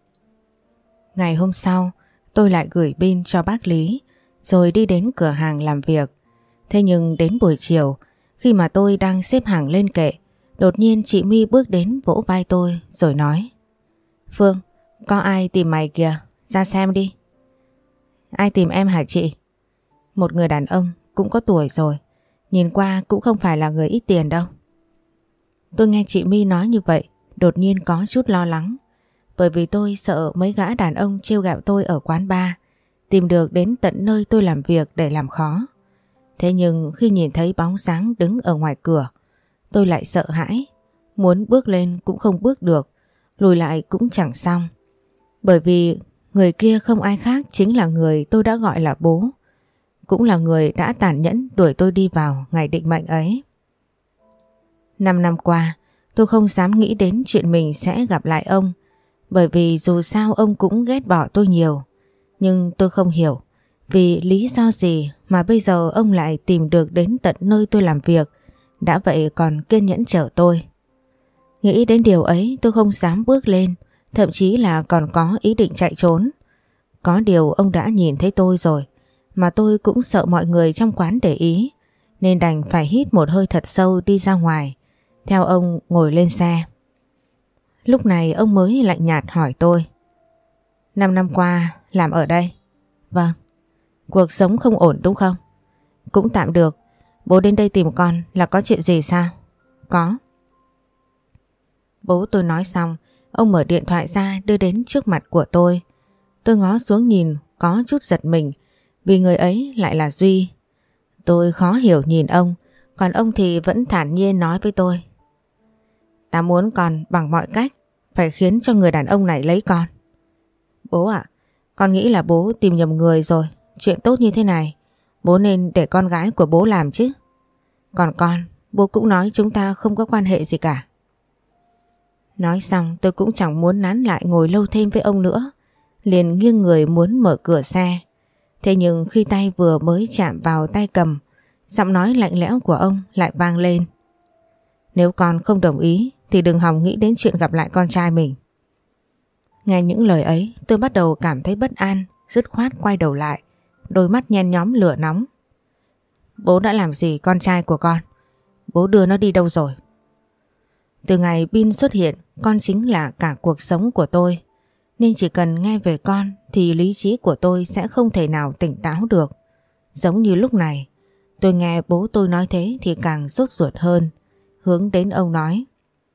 Ngày hôm sau, tôi lại gửi pin cho bác Lý, rồi đi đến cửa hàng làm việc. Thế nhưng đến buổi chiều, khi mà tôi đang xếp hàng lên kệ, đột nhiên chị My bước đến vỗ vai tôi rồi nói: Phương, có ai tìm mày kìa, ra xem đi. Ai tìm em hả chị? Một người đàn ông cũng có tuổi rồi, nhìn qua cũng không phải là người ít tiền đâu. Tôi nghe chị My nói như vậy, đột nhiên có chút lo lắng, bởi vì tôi sợ mấy gã đàn ông trêu ghẹo tôi ở quán bar tìm được đến tận nơi tôi làm việc để làm khó. Thế nhưng khi nhìn thấy bóng dáng đứng ở ngoài cửa, tôi lại sợ hãi. Muốn bước lên cũng không bước được, lùi lại cũng chẳng xong. Bởi vì người kia không ai khác chính là người tôi đã gọi là bố. Cũng là người đã tàn nhẫn đuổi tôi đi vào ngày định mệnh ấy. Năm năm qua, tôi không dám nghĩ đến chuyện mình sẽ gặp lại ông. Bởi vì dù sao ông cũng ghét bỏ tôi nhiều. Nhưng tôi không hiểu vì lý do gì mà bây giờ ông lại tìm được đến tận nơi tôi làm việc, đã vậy còn kiên nhẫn chở tôi. Nghĩ đến điều ấy tôi không dám bước lên, thậm chí là còn có ý định chạy trốn. Có điều ông đã nhìn thấy tôi rồi, mà tôi cũng sợ mọi người trong quán để ý, nên đành phải hít một hơi thật sâu đi ra ngoài, theo ông ngồi lên xe. Lúc này ông mới lạnh nhạt hỏi tôi. Năm năm qua làm ở đây? Vâng. Cuộc sống không ổn đúng không? Cũng tạm được. Bố đến đây tìm con là có chuyện gì sao? Có. Bố tôi nói xong, ông mở điện thoại ra đưa đến trước mặt của tôi. Tôi ngó xuống nhìn có chút giật mình vì người ấy lại là Duy. Tôi khó hiểu nhìn ông, còn ông thì vẫn thản nhiên nói với tôi. Ta muốn con bằng mọi cách, phải khiến cho người đàn ông này lấy con. Bố ạ, con nghĩ là bố tìm nhầm người rồi. Chuyện tốt như thế này, bố nên để con gái của bố làm chứ. Còn con, bố cũng nói chúng ta không có quan hệ gì cả. Nói xong tôi cũng chẳng muốn nán lại ngồi lâu thêm với ông nữa, liền nghiêng người muốn mở cửa xe. Thế nhưng khi tay vừa mới chạm vào tay cầm, giọng nói lạnh lẽo của ông lại vang lên. Nếu con không đồng ý thì đừng hòng nghĩ đến chuyện gặp lại con trai mình. Nghe những lời ấy tôi bắt đầu cảm thấy bất an, dứt khoát quay đầu lại, đôi mắt nhen nhóm lửa nóng. Bố đã làm gì con trai của con? Bố đưa nó đi đâu rồi? Từ ngày Bin xuất hiện, con chính là cả cuộc sống của tôi. Nên chỉ cần nghe về con thì lý trí của tôi sẽ không thể nào tỉnh táo được. Giống như lúc này, tôi nghe bố tôi nói thế thì càng sốt ruột hơn, hướng đến ông nói.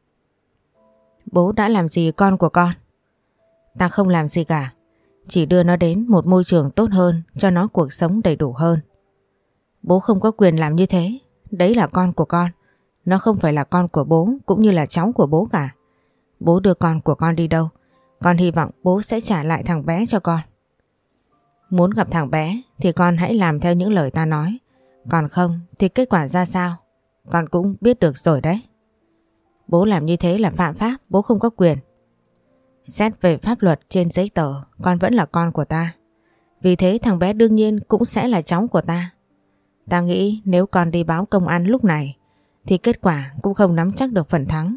Bố đã làm gì con của con? Ta không làm gì cả, chỉ đưa nó đến một môi trường tốt hơn, cho nó cuộc sống đầy đủ hơn. Bố không có quyền làm như thế, đấy là con của con. Nó không phải là con của bố cũng như là cháu của bố cả. Bố đưa con của con đi đâu, con hy vọng bố sẽ trả lại thằng bé cho con. Muốn gặp thằng bé thì con hãy làm theo những lời ta nói. Còn không thì kết quả ra sao, con cũng biết được rồi đấy. Bố làm như thế là phạm pháp, bố không có quyền. Xét về pháp luật trên giấy tờ, con vẫn là con của ta. Vì thế thằng bé đương nhiên cũng sẽ là cháu của ta. Ta nghĩ nếu con đi báo công an lúc này thì kết quả cũng không nắm chắc được phần thắng.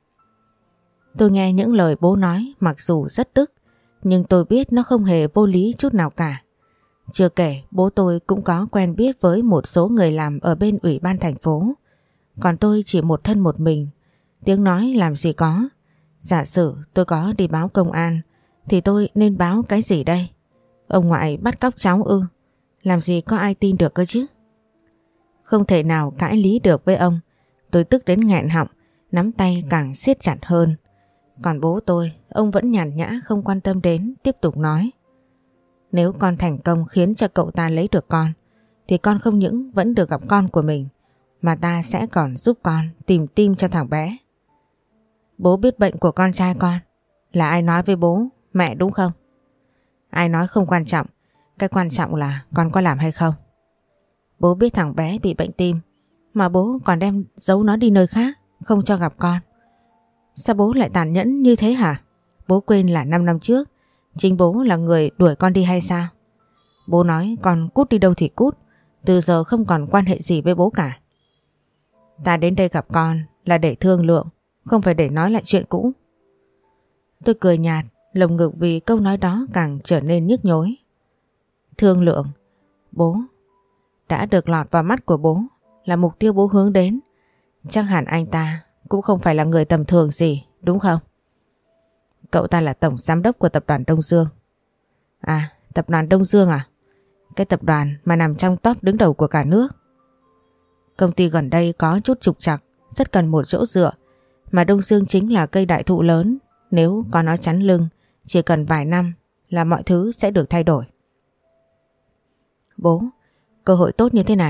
Tôi nghe những lời bố nói mặc dù rất tức, nhưng tôi biết nó không hề vô lý chút nào cả. Chưa kể bố tôi cũng có quen biết với một số người làm ở bên ủy ban thành phố. Còn tôi chỉ một thân một mình, tiếng nói làm gì có. Giả sử tôi có đi báo công an thì tôi nên báo cái gì đây? Ông ngoại bắt cóc cháu ư? Làm gì có ai tin được cơ chứ? Không thể nào cãi lý được với ông. Tôi tức đến nghẹn họng, nắm tay càng siết chặt hơn. Còn bố tôi, ông vẫn nhàn nhã không quan tâm đến, tiếp tục nói. Nếu con thành công khiến cho cậu ta lấy được con, thì con không những vẫn được gặp con của mình, mà ta sẽ còn giúp con tìm tim cho thằng bé. Bố biết bệnh của con trai con, là ai nói với bố, mẹ đúng không? Ai nói không quan trọng, cái quan trọng là con có làm hay không. Bố biết thằng bé bị bệnh tim, mà bố còn đem giấu nó đi nơi khác, không cho gặp con. Sao bố lại tàn nhẫn như thế hả? Bố quên là năm năm trước chính bố là người đuổi con đi hay sao? Bố nói con cút đi đâu thì cút, từ giờ không còn quan hệ gì với bố cả. Ta đến đây gặp con là để thương lượng, không phải để nói lại chuyện cũ. Tôi cười nhạt, lồng ngực vì câu nói đó càng trở nên nhức nhối. Thương lượng? Bố đã được lọt vào mắt của bố là mục tiêu bố hướng đến. Chắc hẳn anh ta cũng không phải là người tầm thường gì, đúng không? Cậu ta là tổng giám đốc của tập đoàn Đông Dương. À, tập đoàn Đông Dương à? Cái tập đoàn mà nằm trong top đứng đầu của cả nước. Công ty gần đây có chút trục trặc, rất cần một chỗ dựa, mà Đông Dương chính là cây đại thụ lớn. Nếu có nó chắn lưng, chỉ cần vài năm là mọi thứ sẽ được thay đổi. Bố, cơ hội tốt như thế này,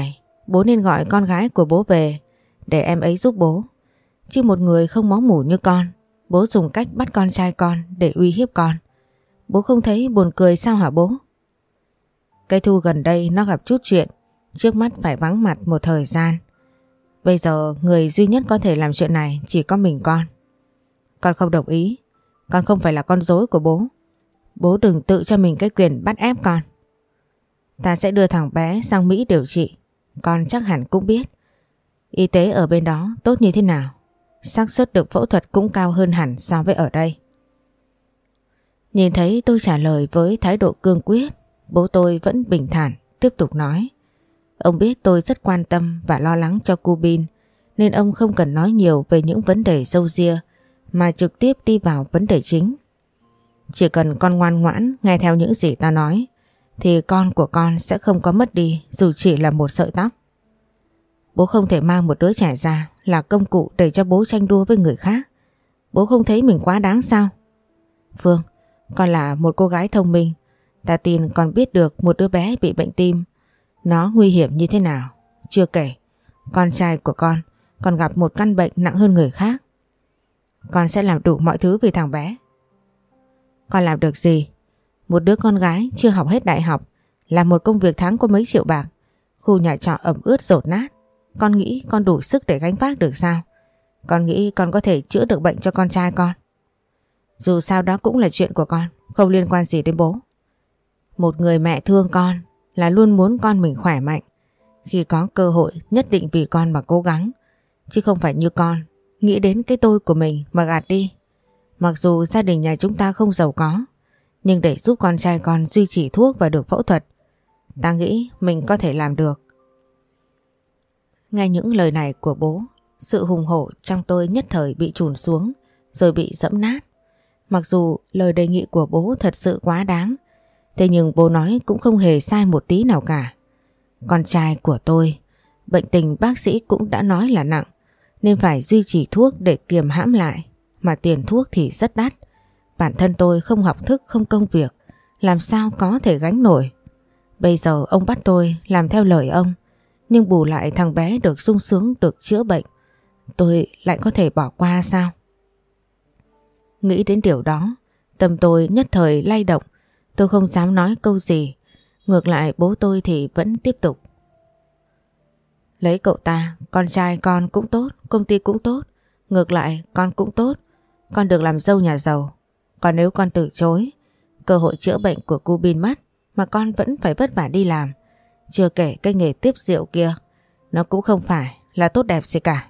Bố nên gọi con gái của bố về để em ấy giúp bố. Chứ một người không máu mủ như con, bố dùng cách bắt con trai con để uy hiếp con. Bố không thấy buồn cười sao hả bố? Cây Thu gần đây nó gặp chút chuyện, trước mắt phải vắng mặt một thời gian. Bây giờ người duy nhất có thể làm chuyện này chỉ có mình con. Con không đồng ý. Con không phải là con rối của bố. Bố đừng tự cho mình cái quyền bắt ép con. Ta sẽ đưa thằng bé sang Mỹ điều trị. Con chắc hẳn cũng biết y tế ở bên đó tốt như thế nào. Xác suất được phẫu thuật cũng cao hơn hẳn so với ở đây. Nhìn thấy tôi trả lời với thái độ cương quyết, bố tôi vẫn bình thản tiếp tục nói. Ông biết tôi rất quan tâm và lo lắng cho cô Bin, nên ông không cần nói nhiều về những vấn đề râu ria mà trực tiếp đi vào vấn đề chính. Chỉ cần con ngoan ngoãn nghe theo những gì ta nói thì con của con sẽ không có mất đi dù chỉ là một sợi tóc. Bố không thể mang một đứa trẻ ra là công cụ để cho bố tranh đua với người khác. Bố không thấy mình quá đáng sao? Phương, con là một cô gái thông minh. Ta tin con biết được một đứa bé bị bệnh tim nó nguy hiểm như thế nào. Chưa kể, con trai của con còn gặp một căn bệnh nặng hơn người khác. Con sẽ làm đủ mọi thứ vì thằng bé. Con làm được gì? Một đứa con gái chưa học hết đại học, làm một công việc tháng có mấy triệu bạc, khu nhà trọ ẩm ướt dột nát. Con nghĩ con đủ sức để gánh vác được sao? Con nghĩ con có thể chữa được bệnh cho con trai con? Dù sao đó cũng là chuyện của con, không liên quan gì đến bố. Một người mẹ thương con là luôn muốn con mình khỏe mạnh. Khi có cơ hội nhất định vì con mà cố gắng. Chứ không phải như con, nghĩ đến cái tôi của mình mà gạt đi. Mặc dù gia đình nhà chúng ta không giàu có, nhưng để giúp con trai con duy trì thuốc và được phẫu thuật, ta nghĩ mình có thể làm được. Nghe những lời này của bố, sự hùng hổ trong tôi nhất thời bị trùn xuống rồi bị dẫm nát. Mặc dù lời đề nghị của bố thật sự quá đáng, thế nhưng bố nói cũng không hề sai một tí nào cả. Con trai của tôi, bệnh tình bác sĩ cũng đã nói là nặng, nên phải duy trì thuốc để kiềm hãm lại, mà tiền thuốc thì rất đắt. Bản thân tôi không học thức không công việc, làm sao có thể gánh nổi. Bây giờ ông bắt tôi làm theo lời ông, nhưng bù lại thằng bé được sung sướng được chữa bệnh, tôi lại có thể bỏ qua sao? Nghĩ đến điều đó, tâm tôi nhất thời lay động. Tôi không dám nói câu gì. Ngược lại bố tôi thì vẫn tiếp tục. Lấy cậu ta, con trai con cũng tốt, công ty cũng tốt. Ngược lại con cũng tốt, con được làm dâu nhà giàu. Còn nếu con từ chối, cơ hội chữa bệnh của cô Bin mất, mà con vẫn phải vất vả đi làm. Chưa kể cái nghề tiếp rượu kia, nó cũng không phải là tốt đẹp gì cả.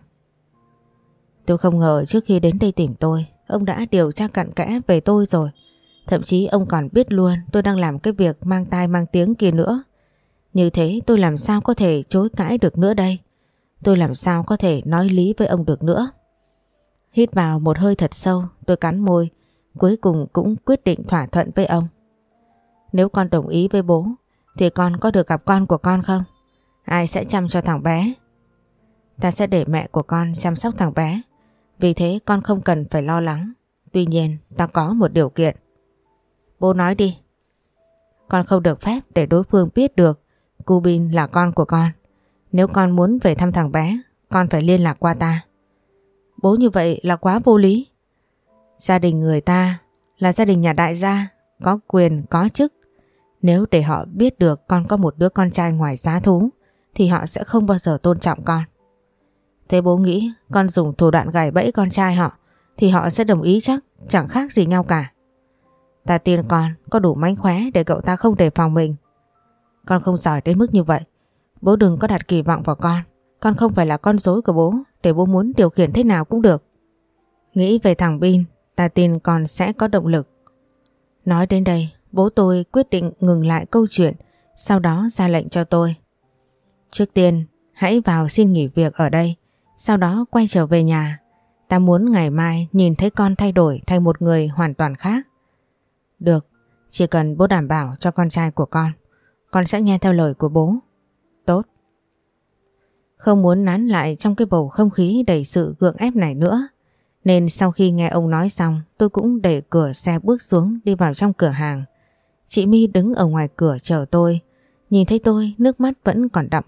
Tôi không ngờ trước khi đến đây tìm tôi, ông đã điều tra cặn kẽ về tôi rồi. Thậm chí ông còn biết luôn tôi đang làm cái việc mang tai mang tiếng kia nữa. Như thế tôi làm sao có thể chối cãi được nữa đây? Tôi làm sao có thể nói lý với ông được nữa? Hít vào một hơi thật sâu, tôi cắn môi, cuối cùng cũng quyết định thỏa thuận với ông. Nếu con đồng ý với bố, thì con có được gặp con của con không? Ai sẽ chăm cho thằng bé? Ta sẽ để mẹ của con chăm sóc thằng bé. Vì thế con không cần phải lo lắng. Tuy nhiên ta có một điều kiện. Bố nói đi. Con không được phép để đối phương biết được cô Bin là con của con. Nếu con muốn về thăm thằng bé, con phải liên lạc qua ta. Bố như vậy là quá vô lý. Gia đình người ta là gia đình nhà đại gia, có quyền có chức. Nếu để họ biết được con có một đứa con trai ngoài giá thú, thì họ sẽ không bao giờ tôn trọng con. Thế bố nghĩ con dùng thủ đoạn gài bẫy con trai họ thì họ sẽ đồng ý chắc? Chẳng khác gì nhau cả. Ta tin con có đủ mánh khóe để cậu ta không đề phòng mình. Con không giỏi đến mức như vậy. Bố đừng có đặt kỳ vọng vào con. Con không phải là con rối của bố để bố muốn điều khiển thế nào cũng được. Nghĩ về thằng Bin, ta tin con sẽ có động lực. Nói đến đây, bố tôi quyết định ngừng lại câu chuyện, sau đó ra lệnh cho tôi. Trước tiên, hãy vào xin nghỉ việc ở đây, sau đó quay trở về nhà. Ta muốn ngày mai nhìn thấy con thay đổi thành một người hoàn toàn khác. Được, chỉ cần bố đảm bảo cho con trai của con, con sẽ nghe theo lời của bố. Tốt. Không muốn nán lại trong cái bầu không khí đầy sự gượng ép này nữa, nên sau khi nghe ông nói xong, tôi cũng đẩy cửa xe bước xuống đi vào trong cửa hàng. Chị My đứng ở ngoài cửa chờ tôi, nhìn thấy tôi nước mắt vẫn còn đọng lại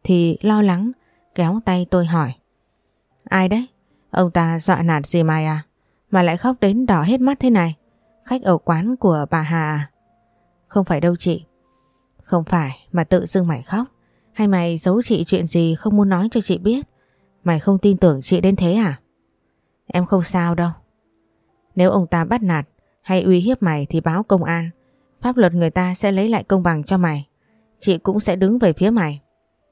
thì lo lắng kéo tay tôi hỏi. Ai đấy? Ông ta dọa nạt gì mày à? Mà lại khóc đến đỏ hết mắt thế này. Khách ở quán của bà Hà à? Không phải đâu chị. Không phải mà tự dưng mày khóc. Hay mày giấu chị chuyện gì không muốn nói cho chị biết? Mày không tin tưởng chị đến thế à? Em không sao đâu. Nếu ông ta bắt nạt hay uy hiếp mày thì báo công an. Pháp luật người ta sẽ lấy lại công bằng cho mày. Chị cũng sẽ đứng về phía mày.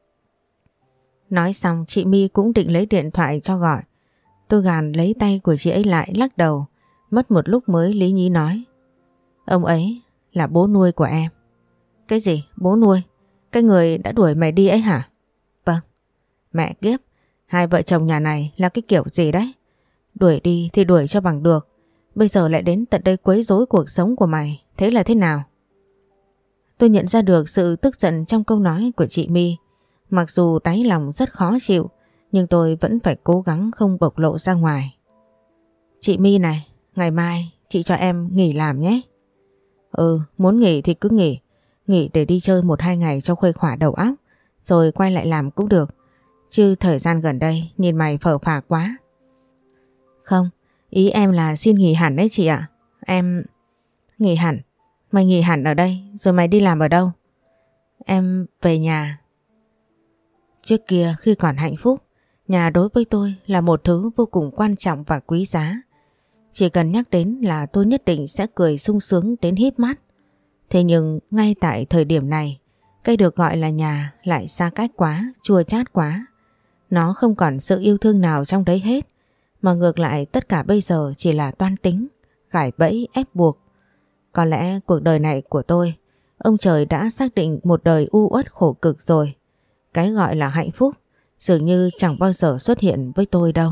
Nói xong chị My cũng định lấy điện thoại cho gọi. Tôi gàn lấy tay của chị ấy lại, lắc đầu. Mất một lúc mới lý nhí nói. Ông ấy là bố nuôi của em. Cái gì? Bố nuôi? Cái người đã đuổi mày đi ấy hả? Vâng. Mẹ kiếp, hai vợ chồng nhà này là cái kiểu gì đấy? Đuổi đi thì đuổi cho bằng được. Bây giờ lại đến tận đây quấy rối cuộc sống của mày. Thế là thế nào? Tôi nhận ra được sự tức giận trong câu nói của chị My. Mặc dù đáy lòng rất khó chịu, nhưng tôi vẫn phải cố gắng không bộc lộ ra ngoài. Chị My này, ngày mai chị cho em nghỉ làm nhé. Ừ, muốn nghỉ thì cứ nghỉ. Nghỉ để đi chơi một hai ngày cho khuây khỏa đầu óc, rồi quay lại làm cũng được. Chứ thời gian gần đây nhìn mày phờ phạc quá. Không, ý em là xin nghỉ hẳn đấy chị ạ. Em... Nghỉ hẳn? Mày nghỉ hẳn ở đây, rồi mày đi làm ở đâu? Em về nhà. Trước kia khi còn hạnh phúc, nhà đối với tôi là một thứ vô cùng quan trọng và quý giá. Chỉ cần nhắc đến là tôi nhất định sẽ cười sung sướng đến híp mắt. Thế nhưng ngay tại thời điểm này, cái được gọi là nhà lại xa cách quá, chua chát quá. Nó không còn sự yêu thương nào trong đấy hết, mà ngược lại tất cả bây giờ chỉ là toan tính, gài bẫy, ép buộc. Có lẽ cuộc đời này của tôi, ông trời đã xác định một đời u uất khổ cực rồi. Cái gọi là hạnh phúc dường như chẳng bao giờ xuất hiện với tôi đâu.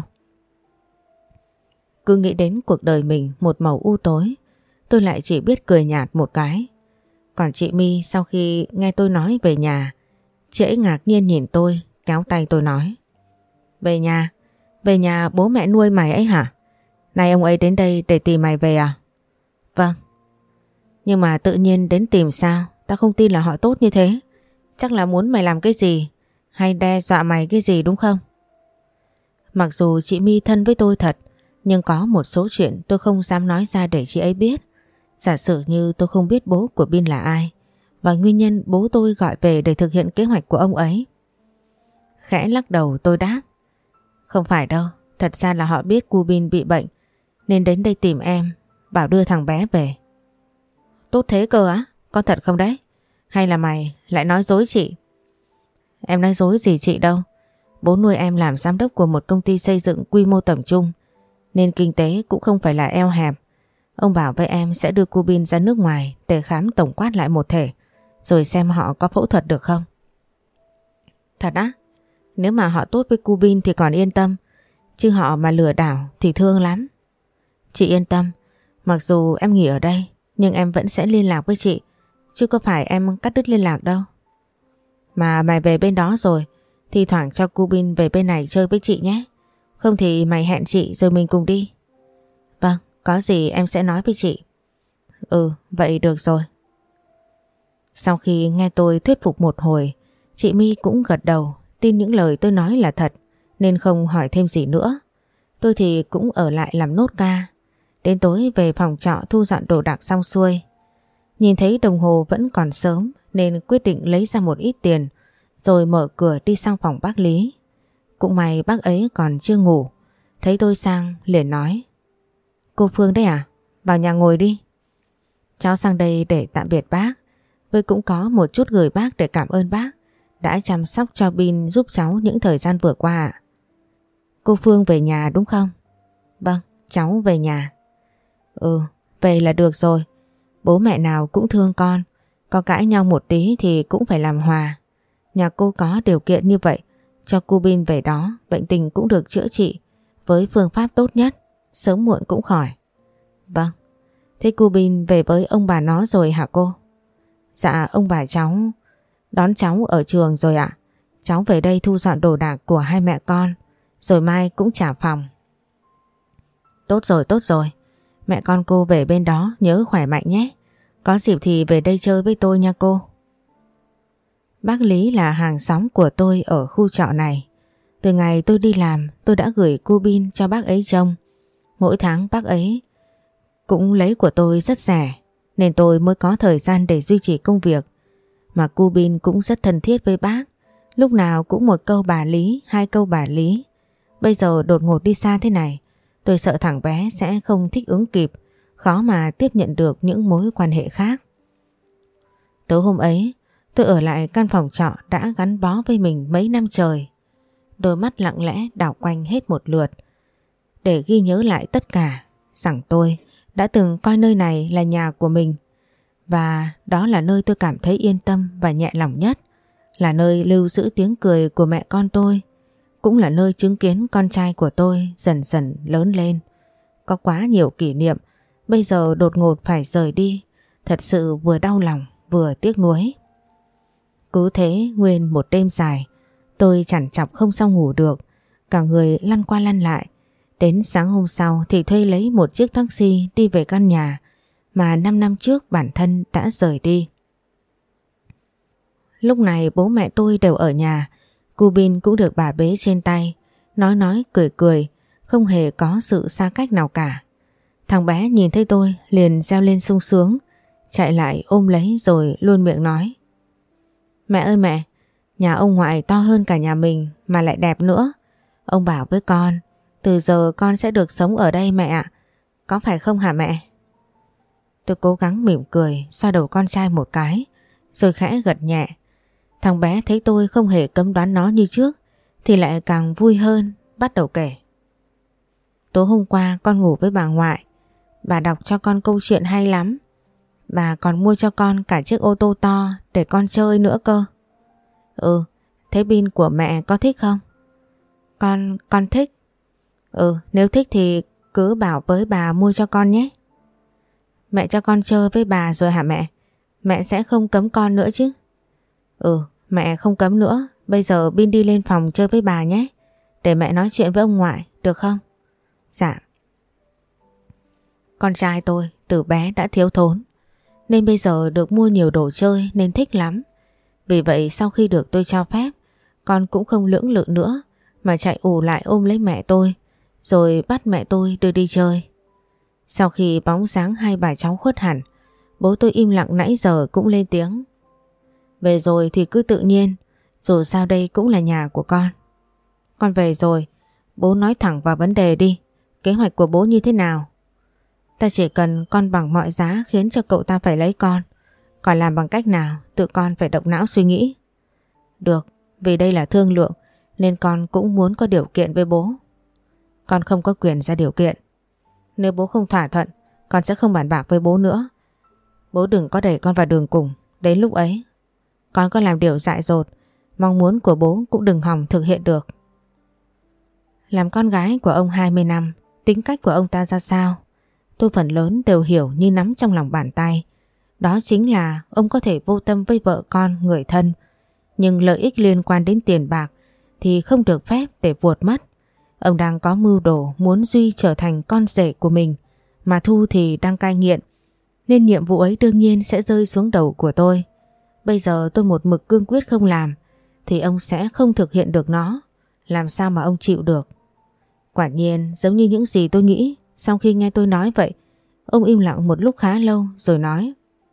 Cứ nghĩ đến cuộc đời mình một màu u tối, tôi lại chỉ biết cười nhạt một cái. Còn chị My sau khi nghe tôi nói về nhà, chị ấy ngạc nhiên nhìn tôi, kéo tay tôi nói. Về nhà? Về nhà bố mẹ nuôi mày ấy hả? Này ông ấy đến đây để tìm mày về à? Vâng. Nhưng mà tự nhiên đến tìm sao? Ta không tin là họ tốt như thế. Chắc là muốn mày làm cái gì, hay đe dọa mày cái gì đúng không? Mặc dù chị My thân với tôi thật, nhưng có một số chuyện tôi không dám nói ra để chị ấy biết. Giả sử như tôi không biết bố của Bin là ai, và nguyên nhân bố tôi gọi về để thực hiện kế hoạch của ông ấy. Khẽ lắc đầu tôi đáp. Không phải đâu, thật ra là họ biết cu Bin bị bệnh, nên đến đây tìm em, bảo đưa thằng bé về. Tốt thế cơ á? Có thật không đấy? Hay là mày lại nói dối chị? Em nói dối gì chị đâu. Bố nuôi em làm giám đốc của một công ty xây dựng quy mô tầm trung, nên kinh tế cũng không phải là eo hẹp. Ông bảo với em sẽ đưa cu Bin ra nước ngoài để khám tổng quát lại một thể, rồi xem họ có phẫu thuật được không. Thật á? Nếu mà họ tốt với cu Bin thì còn yên tâm, chứ họ mà lừa đảo thì thương lắm. Chị yên tâm, mặc dù em nghỉ ở đây, nhưng em vẫn sẽ liên lạc với chị, chứ có phải em cắt đứt liên lạc đâu. Mà mày về bên đó rồi, thì thoảng cho cu Bin về bên này chơi với chị nhé. Không thì mày hẹn chị rồi mình cùng đi. Vâng, có gì em sẽ nói với chị. Ừ, vậy được rồi. Sau khi nghe tôi thuyết phục một hồi, chị My cũng gật đầu, tin những lời tôi nói là thật, nên không hỏi thêm gì nữa. Tôi thì cũng ở lại làm nốt ca. Đến tối về phòng trọ thu dọn đồ đạc xong xuôi. Nhìn thấy đồng hồ vẫn còn sớm nên quyết định lấy ra một ít tiền, rồi mở cửa đi sang phòng bác Lý. Cũng may bác ấy còn chưa ngủ. Thấy tôi sang liền nói. Cô Phương đấy à? Vào nhà ngồi đi. Cháu sang đây để tạm biệt bác, với cũng có một chút gửi bác để cảm ơn bác đã chăm sóc cho Bin giúp cháu những thời gian vừa qua ạ. Cô Phương về nhà đúng không? Vâng, cháu về nhà. Ừ, về là được rồi. Bố mẹ nào cũng thương con, có cãi nhau một tí thì cũng phải làm hòa. Nhà cô có điều kiện như vậy, cho cô Bin về đó, bệnh tình cũng được chữa trị với phương pháp tốt nhất, sớm muộn cũng khỏi. Vâng, thế cô Bin về với ông bà nó rồi hả cô? Dạ, ông bà cháu đón cháu ở trường rồi ạ. Cháu về đây thu dọn đồ đạc của hai mẹ con, rồi mai cũng trả phòng. Tốt rồi, tốt rồi. Mẹ con cô về bên đó nhớ khỏe mạnh nhé. Có dịp thì về đây chơi với tôi nha cô. Bác Lý là hàng xóm của tôi ở khu trọ này. Từ ngày tôi đi làm tôi đã gửi cu bin cho bác ấy trông. Mỗi tháng bác ấy cũng lấy của tôi rất rẻ nên tôi mới có thời gian để duy trì công việc. Mà cu bin cũng rất thân thiết với bác. Lúc nào cũng một câu bà Lý, hai câu bà Lý. Bây giờ đột ngột đi xa thế này, tôi sợ thằng bé sẽ không thích ứng kịp, khó mà tiếp nhận được những mối quan hệ khác. Tối hôm ấy, tôi ở lại căn phòng trọ đã gắn bó với mình mấy năm trời. Đôi mắt lặng lẽ đảo quanh hết một lượt để ghi nhớ lại tất cả, rằng tôi đã từng coi nơi này là nhà của mình. Và đó là nơi tôi cảm thấy yên tâm và nhẹ lòng nhất, là nơi lưu giữ tiếng cười của mẹ con tôi, cũng là nơi chứng kiến con trai của tôi dần dần lớn lên. Có quá nhiều kỷ niệm, bây giờ đột ngột phải rời đi, thật sự vừa đau lòng vừa tiếc nuối. Cứ thế nguyên một đêm dài, tôi chằn chọc không sao ngủ được, cả người lăn qua lăn lại. Đến sáng hôm sau thì thuê lấy một chiếc taxi đi về căn nhà mà năm năm trước bản thân đã rời đi. Lúc này bố mẹ tôi đều ở nhà, cu bin cũng được bà bế trên tay, nói nói cười cười, không hề có sự xa cách nào cả. Thằng bé nhìn thấy tôi liền reo lên sung sướng, chạy lại ôm lấy rồi luôn miệng nói: Mẹ ơi mẹ, nhà ông ngoại to hơn cả nhà mình mà lại đẹp nữa. Ông bảo với con, từ giờ con sẽ được sống ở đây mẹ ạ, có phải không hả mẹ? Tôi cố gắng mỉm cười, xoa đầu con trai một cái, rồi khẽ gật nhẹ. Thằng bé thấy tôi không hề cấm đoán nó như trước thì lại càng vui hơn, bắt đầu kể. Tối hôm qua con ngủ với bà ngoại, bà đọc cho con câu chuyện hay lắm. Bà còn mua cho con cả chiếc ô tô to để con chơi nữa cơ. Ừ, thế pin của mẹ có thích không? Con, con thích. Ừ, nếu thích thì cứ bảo với bà mua cho con nhé. Mẹ cho con chơi với bà rồi hả mẹ? Mẹ sẽ không cấm con nữa chứ? Ừ, mẹ không cấm nữa. Bây giờ Bin đi lên phòng chơi với bà nhé, để mẹ nói chuyện với ông ngoại, được không? Dạ. Con trai tôi từ bé đã thiếu thốn, nên bây giờ được mua nhiều đồ chơi nên thích lắm. Vì vậy sau khi được tôi cho phép, con cũng không lưỡng lự nữa mà chạy ù lại ôm lấy mẹ tôi, rồi bắt mẹ tôi đưa đi chơi. Sau khi bóng dáng hai bà cháu khuất hẳn, bố tôi im lặng nãy giờ cũng lên tiếng: Về rồi thì cứ tự nhiên, dù sao đây cũng là nhà của con. Con về rồi, bố nói thẳng vào vấn đề đi. Kế hoạch của bố như thế nào? Ta chỉ cần con bằng mọi giá khiến cho cậu ta phải lấy con. Còn làm bằng cách nào tự con phải động não suy nghĩ. Được, vì đây là thương lượng nên con cũng muốn có điều kiện với bố. Con không có quyền ra điều kiện. Nếu bố không thỏa thuận, con sẽ không bàn bạc với bố nữa. Bố đừng có đẩy con vào đường cùng. Đến lúc ấy con có làm điều dại dột, mong muốn của bố cũng đừng hòng thực hiện được. Làm con gái của ông hai mươi năm, tính cách của ông ta ra sao, tôi phần lớn đều hiểu như nắm trong lòng bàn tay. Đó chính là ông có thể vô tâm với vợ con, người thân, nhưng lợi ích liên quan đến tiền bạc thì không được phép để vuột mất. Ông đang có mưu đồ muốn Duy trở thành con rể của mình, mà Thu thì đang cai nghiện, nên nhiệm vụ ấy đương nhiên sẽ rơi xuống đầu của tôi. Bây giờ tôi một mực cương quyết không làm thì ông sẽ không thực hiện được nó. Làm sao mà ông chịu được? Quả nhiên giống như những gì tôi nghĩ. Sau khi nghe tôi nói vậy, ông im lặng một lúc khá lâu rồi nói: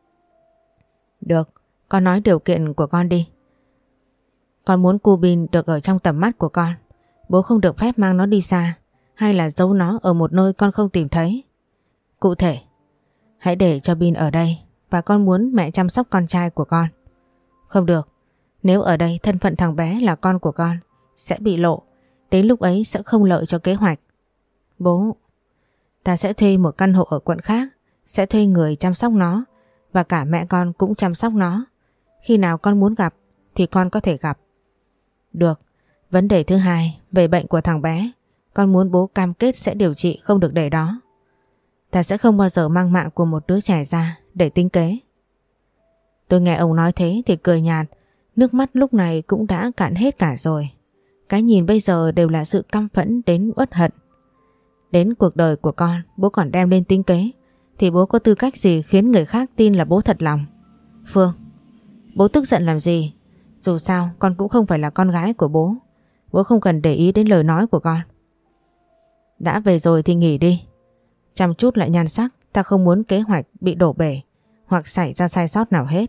Được, con nói điều kiện của con đi. Con muốn cu bin được ở trong tầm mắt của con. Bố không được phép mang nó đi xa, hay là giấu nó ở một nơi con không tìm thấy. Cụ thể, hãy để cho Bin ở đây, và con muốn mẹ chăm sóc con trai của con. Không được, nếu ở đây thân phận thằng bé là con của con sẽ bị lộ, đến lúc ấy sẽ không lợi cho kế hoạch. Bố, ta sẽ thuê một căn hộ ở quận khác, sẽ thuê người chăm sóc nó, và cả mẹ con cũng chăm sóc nó. Khi nào con muốn gặp thì con có thể gặp. Được, vấn đề thứ hai, về bệnh của thằng bé, con muốn bố cam kết sẽ điều trị, không được để đó. Ta sẽ không bao giờ mang mạng của một đứa trẻ ra để tính kế. Tôi nghe ông nói thế thì cười nhạt, nước mắt lúc này cũng đã cạn hết cả rồi. Cái nhìn bây giờ đều là sự căm phẫn đến uất hận. Đến cuộc đời của con, bố còn đem lên tính kế, thì bố có tư cách gì khiến người khác tin là bố thật lòng? Phương, bố tức giận làm gì? Dù sao con cũng không phải là con gái của bố. Bố không cần để ý đến lời nói của con. Đã về rồi thì nghỉ đi. Chăm chút lại nhan sắc, ta không muốn kế hoạch bị đổ bể hoặc xảy ra sai sót nào hết.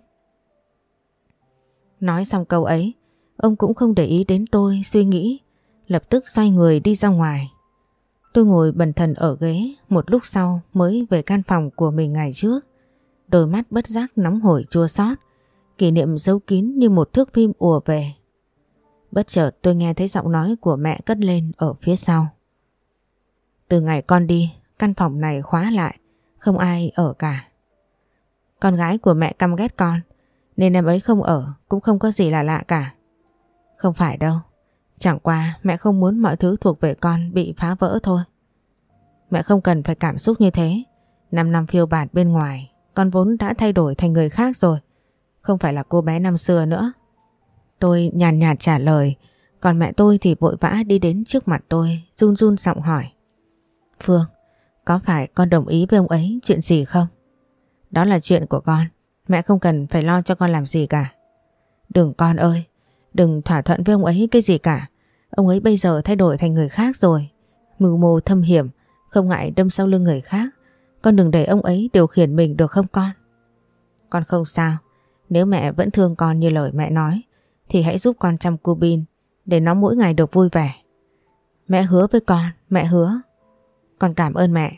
Nói xong câu ấy, ông cũng không để ý đến tôi suy nghĩ, lập tức xoay người đi ra ngoài. Tôi ngồi bần thần ở ghế, một lúc sau mới về căn phòng của mình ngày trước. Đôi mắt bất giác nóng hổi chua xót, kỷ niệm giấu kín như một thước phim ùa về. Bất chợt tôi nghe thấy giọng nói của mẹ cất lên ở phía sau. Từ ngày con đi, căn phòng này khóa lại, không ai ở cả. Con gái của mẹ căm ghét con, nên em ấy không ở, cũng không có gì là lạ cả. Không phải đâu, chẳng qua mẹ không muốn mọi thứ thuộc về con bị phá vỡ thôi. Mẹ không cần phải cảm xúc như thế. Năm năm phiêu bạt bên ngoài, con vốn đã thay đổi thành người khác rồi, không phải là cô bé năm xưa nữa. Tôi nhàn nhạt trả lời, còn mẹ tôi thì vội vã đi đến trước mặt tôi, run run giọng hỏi. Phương, có phải con đồng ý với ông ấy chuyện gì không? Đó là chuyện của con, mẹ không cần phải lo cho con làm gì cả. Đừng con ơi, đừng thỏa thuận với ông ấy cái gì cả. Ông ấy bây giờ thay đổi thành người khác rồi, mưu mô thâm hiểm, không ngại đâm sau lưng người khác. Con đừng để ông ấy điều khiển mình được không con? Con không sao, nếu mẹ vẫn thương con như lời mẹ nói thì hãy giúp con chăm cu Bin để nó mỗi ngày được vui vẻ. Mẹ hứa với con, mẹ hứa. Con cảm ơn mẹ.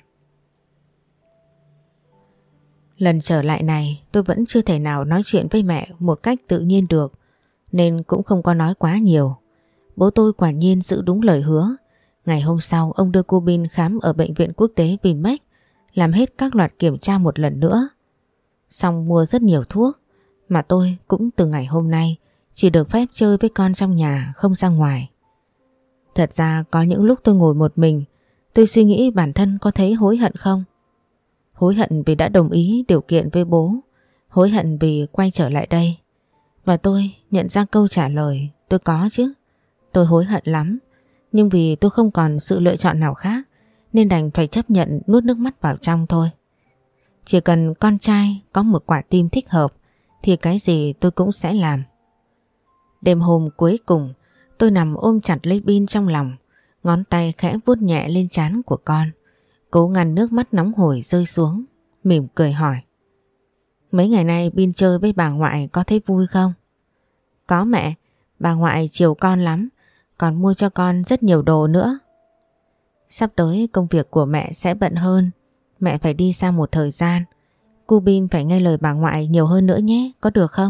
Lần trở lại này tôi vẫn chưa thể nào nói chuyện với mẹ một cách tự nhiên được, nên cũng không có nói quá nhiều. Bố tôi quả nhiên giữ đúng lời hứa. Ngày hôm sau ông đưa cô Bin khám ở bệnh viện quốc tế Vinmec, làm hết các loạt kiểm tra một lần nữa. Xong mua rất nhiều thuốc, mà tôi cũng từ ngày hôm nay chỉ được phép chơi với con trong nhà, không ra ngoài. Thật ra có những lúc tôi ngồi một mình, tôi suy nghĩ bản thân có thấy hối hận không? Hối hận vì đã đồng ý điều kiện với bố, hối hận vì quay trở lại đây. Và tôi nhận ra câu trả lời, tôi có chứ. Tôi hối hận lắm, nhưng vì tôi không còn sự lựa chọn nào khác nên đành phải chấp nhận nuốt nước mắt vào trong thôi. Chỉ cần con trai có một quả tim thích hợp thì cái gì tôi cũng sẽ làm. Đêm hôm cuối cùng tôi nằm ôm chặt lấy Bin trong lòng, ngón tay khẽ vuốt nhẹ lên trán của con, cố ngăn nước mắt nóng hổi rơi xuống, mỉm cười hỏi. Mấy ngày nay Bin chơi với bà ngoại có thấy vui không? Có mẹ, bà ngoại chiều con lắm, còn mua cho con rất nhiều đồ nữa. Sắp tới công việc của mẹ sẽ bận hơn, mẹ phải đi xa một thời gian. Cô Bin phải nghe lời bà ngoại nhiều hơn nữa nhé, có được không?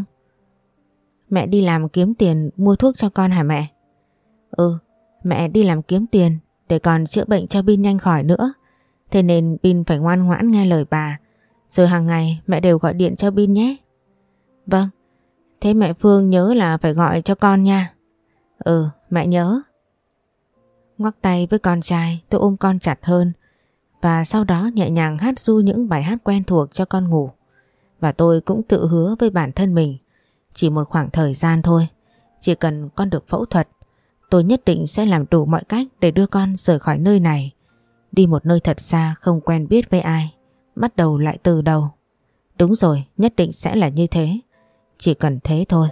Mẹ đi làm kiếm tiền mua thuốc cho con hả mẹ? Ừ, mẹ đi làm kiếm tiền để còn chữa bệnh cho Bin nhanh khỏi nữa. Thế nên Bin phải ngoan ngoãn nghe lời bà, rồi hàng ngày mẹ đều gọi điện cho Bin nhé. Vâng, thế mẹ Phương nhớ là phải gọi cho con nha. Ừ, mẹ nhớ. Ngoắc tay với con trai, tôi ôm con chặt hơn và sau đó nhẹ nhàng hát ru những bài hát quen thuộc cho con ngủ. Và tôi cũng tự hứa với bản thân mình, chỉ một khoảng thời gian thôi, chỉ cần con được phẫu thuật, tôi nhất định sẽ làm đủ mọi cách để đưa con rời khỏi nơi này, đi một nơi thật xa không quen biết với ai, bắt đầu lại từ đầu. Đúng rồi, nhất định sẽ là như thế, chỉ cần thế thôi.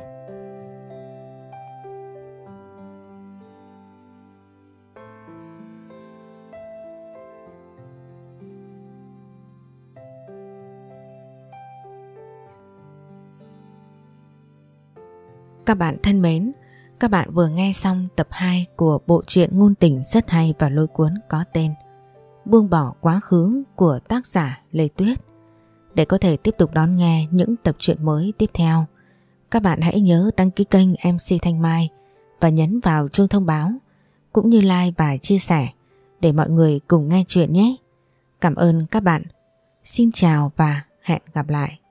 Các bạn thân mến, các bạn vừa nghe xong tập hai của bộ truyện ngôn tình rất hay và lôi cuốn có tên Buông bỏ quá khứ của tác giả Lê Tuyết. Để có thể tiếp tục đón nghe những tập truyện mới tiếp theo, các bạn hãy nhớ đăng ký kênh em xê Thanh Mai và nhấn vào chuông thông báo, cũng như like và chia sẻ để mọi người cùng nghe chuyện nhé. Cảm ơn các bạn. Xin chào và hẹn gặp lại.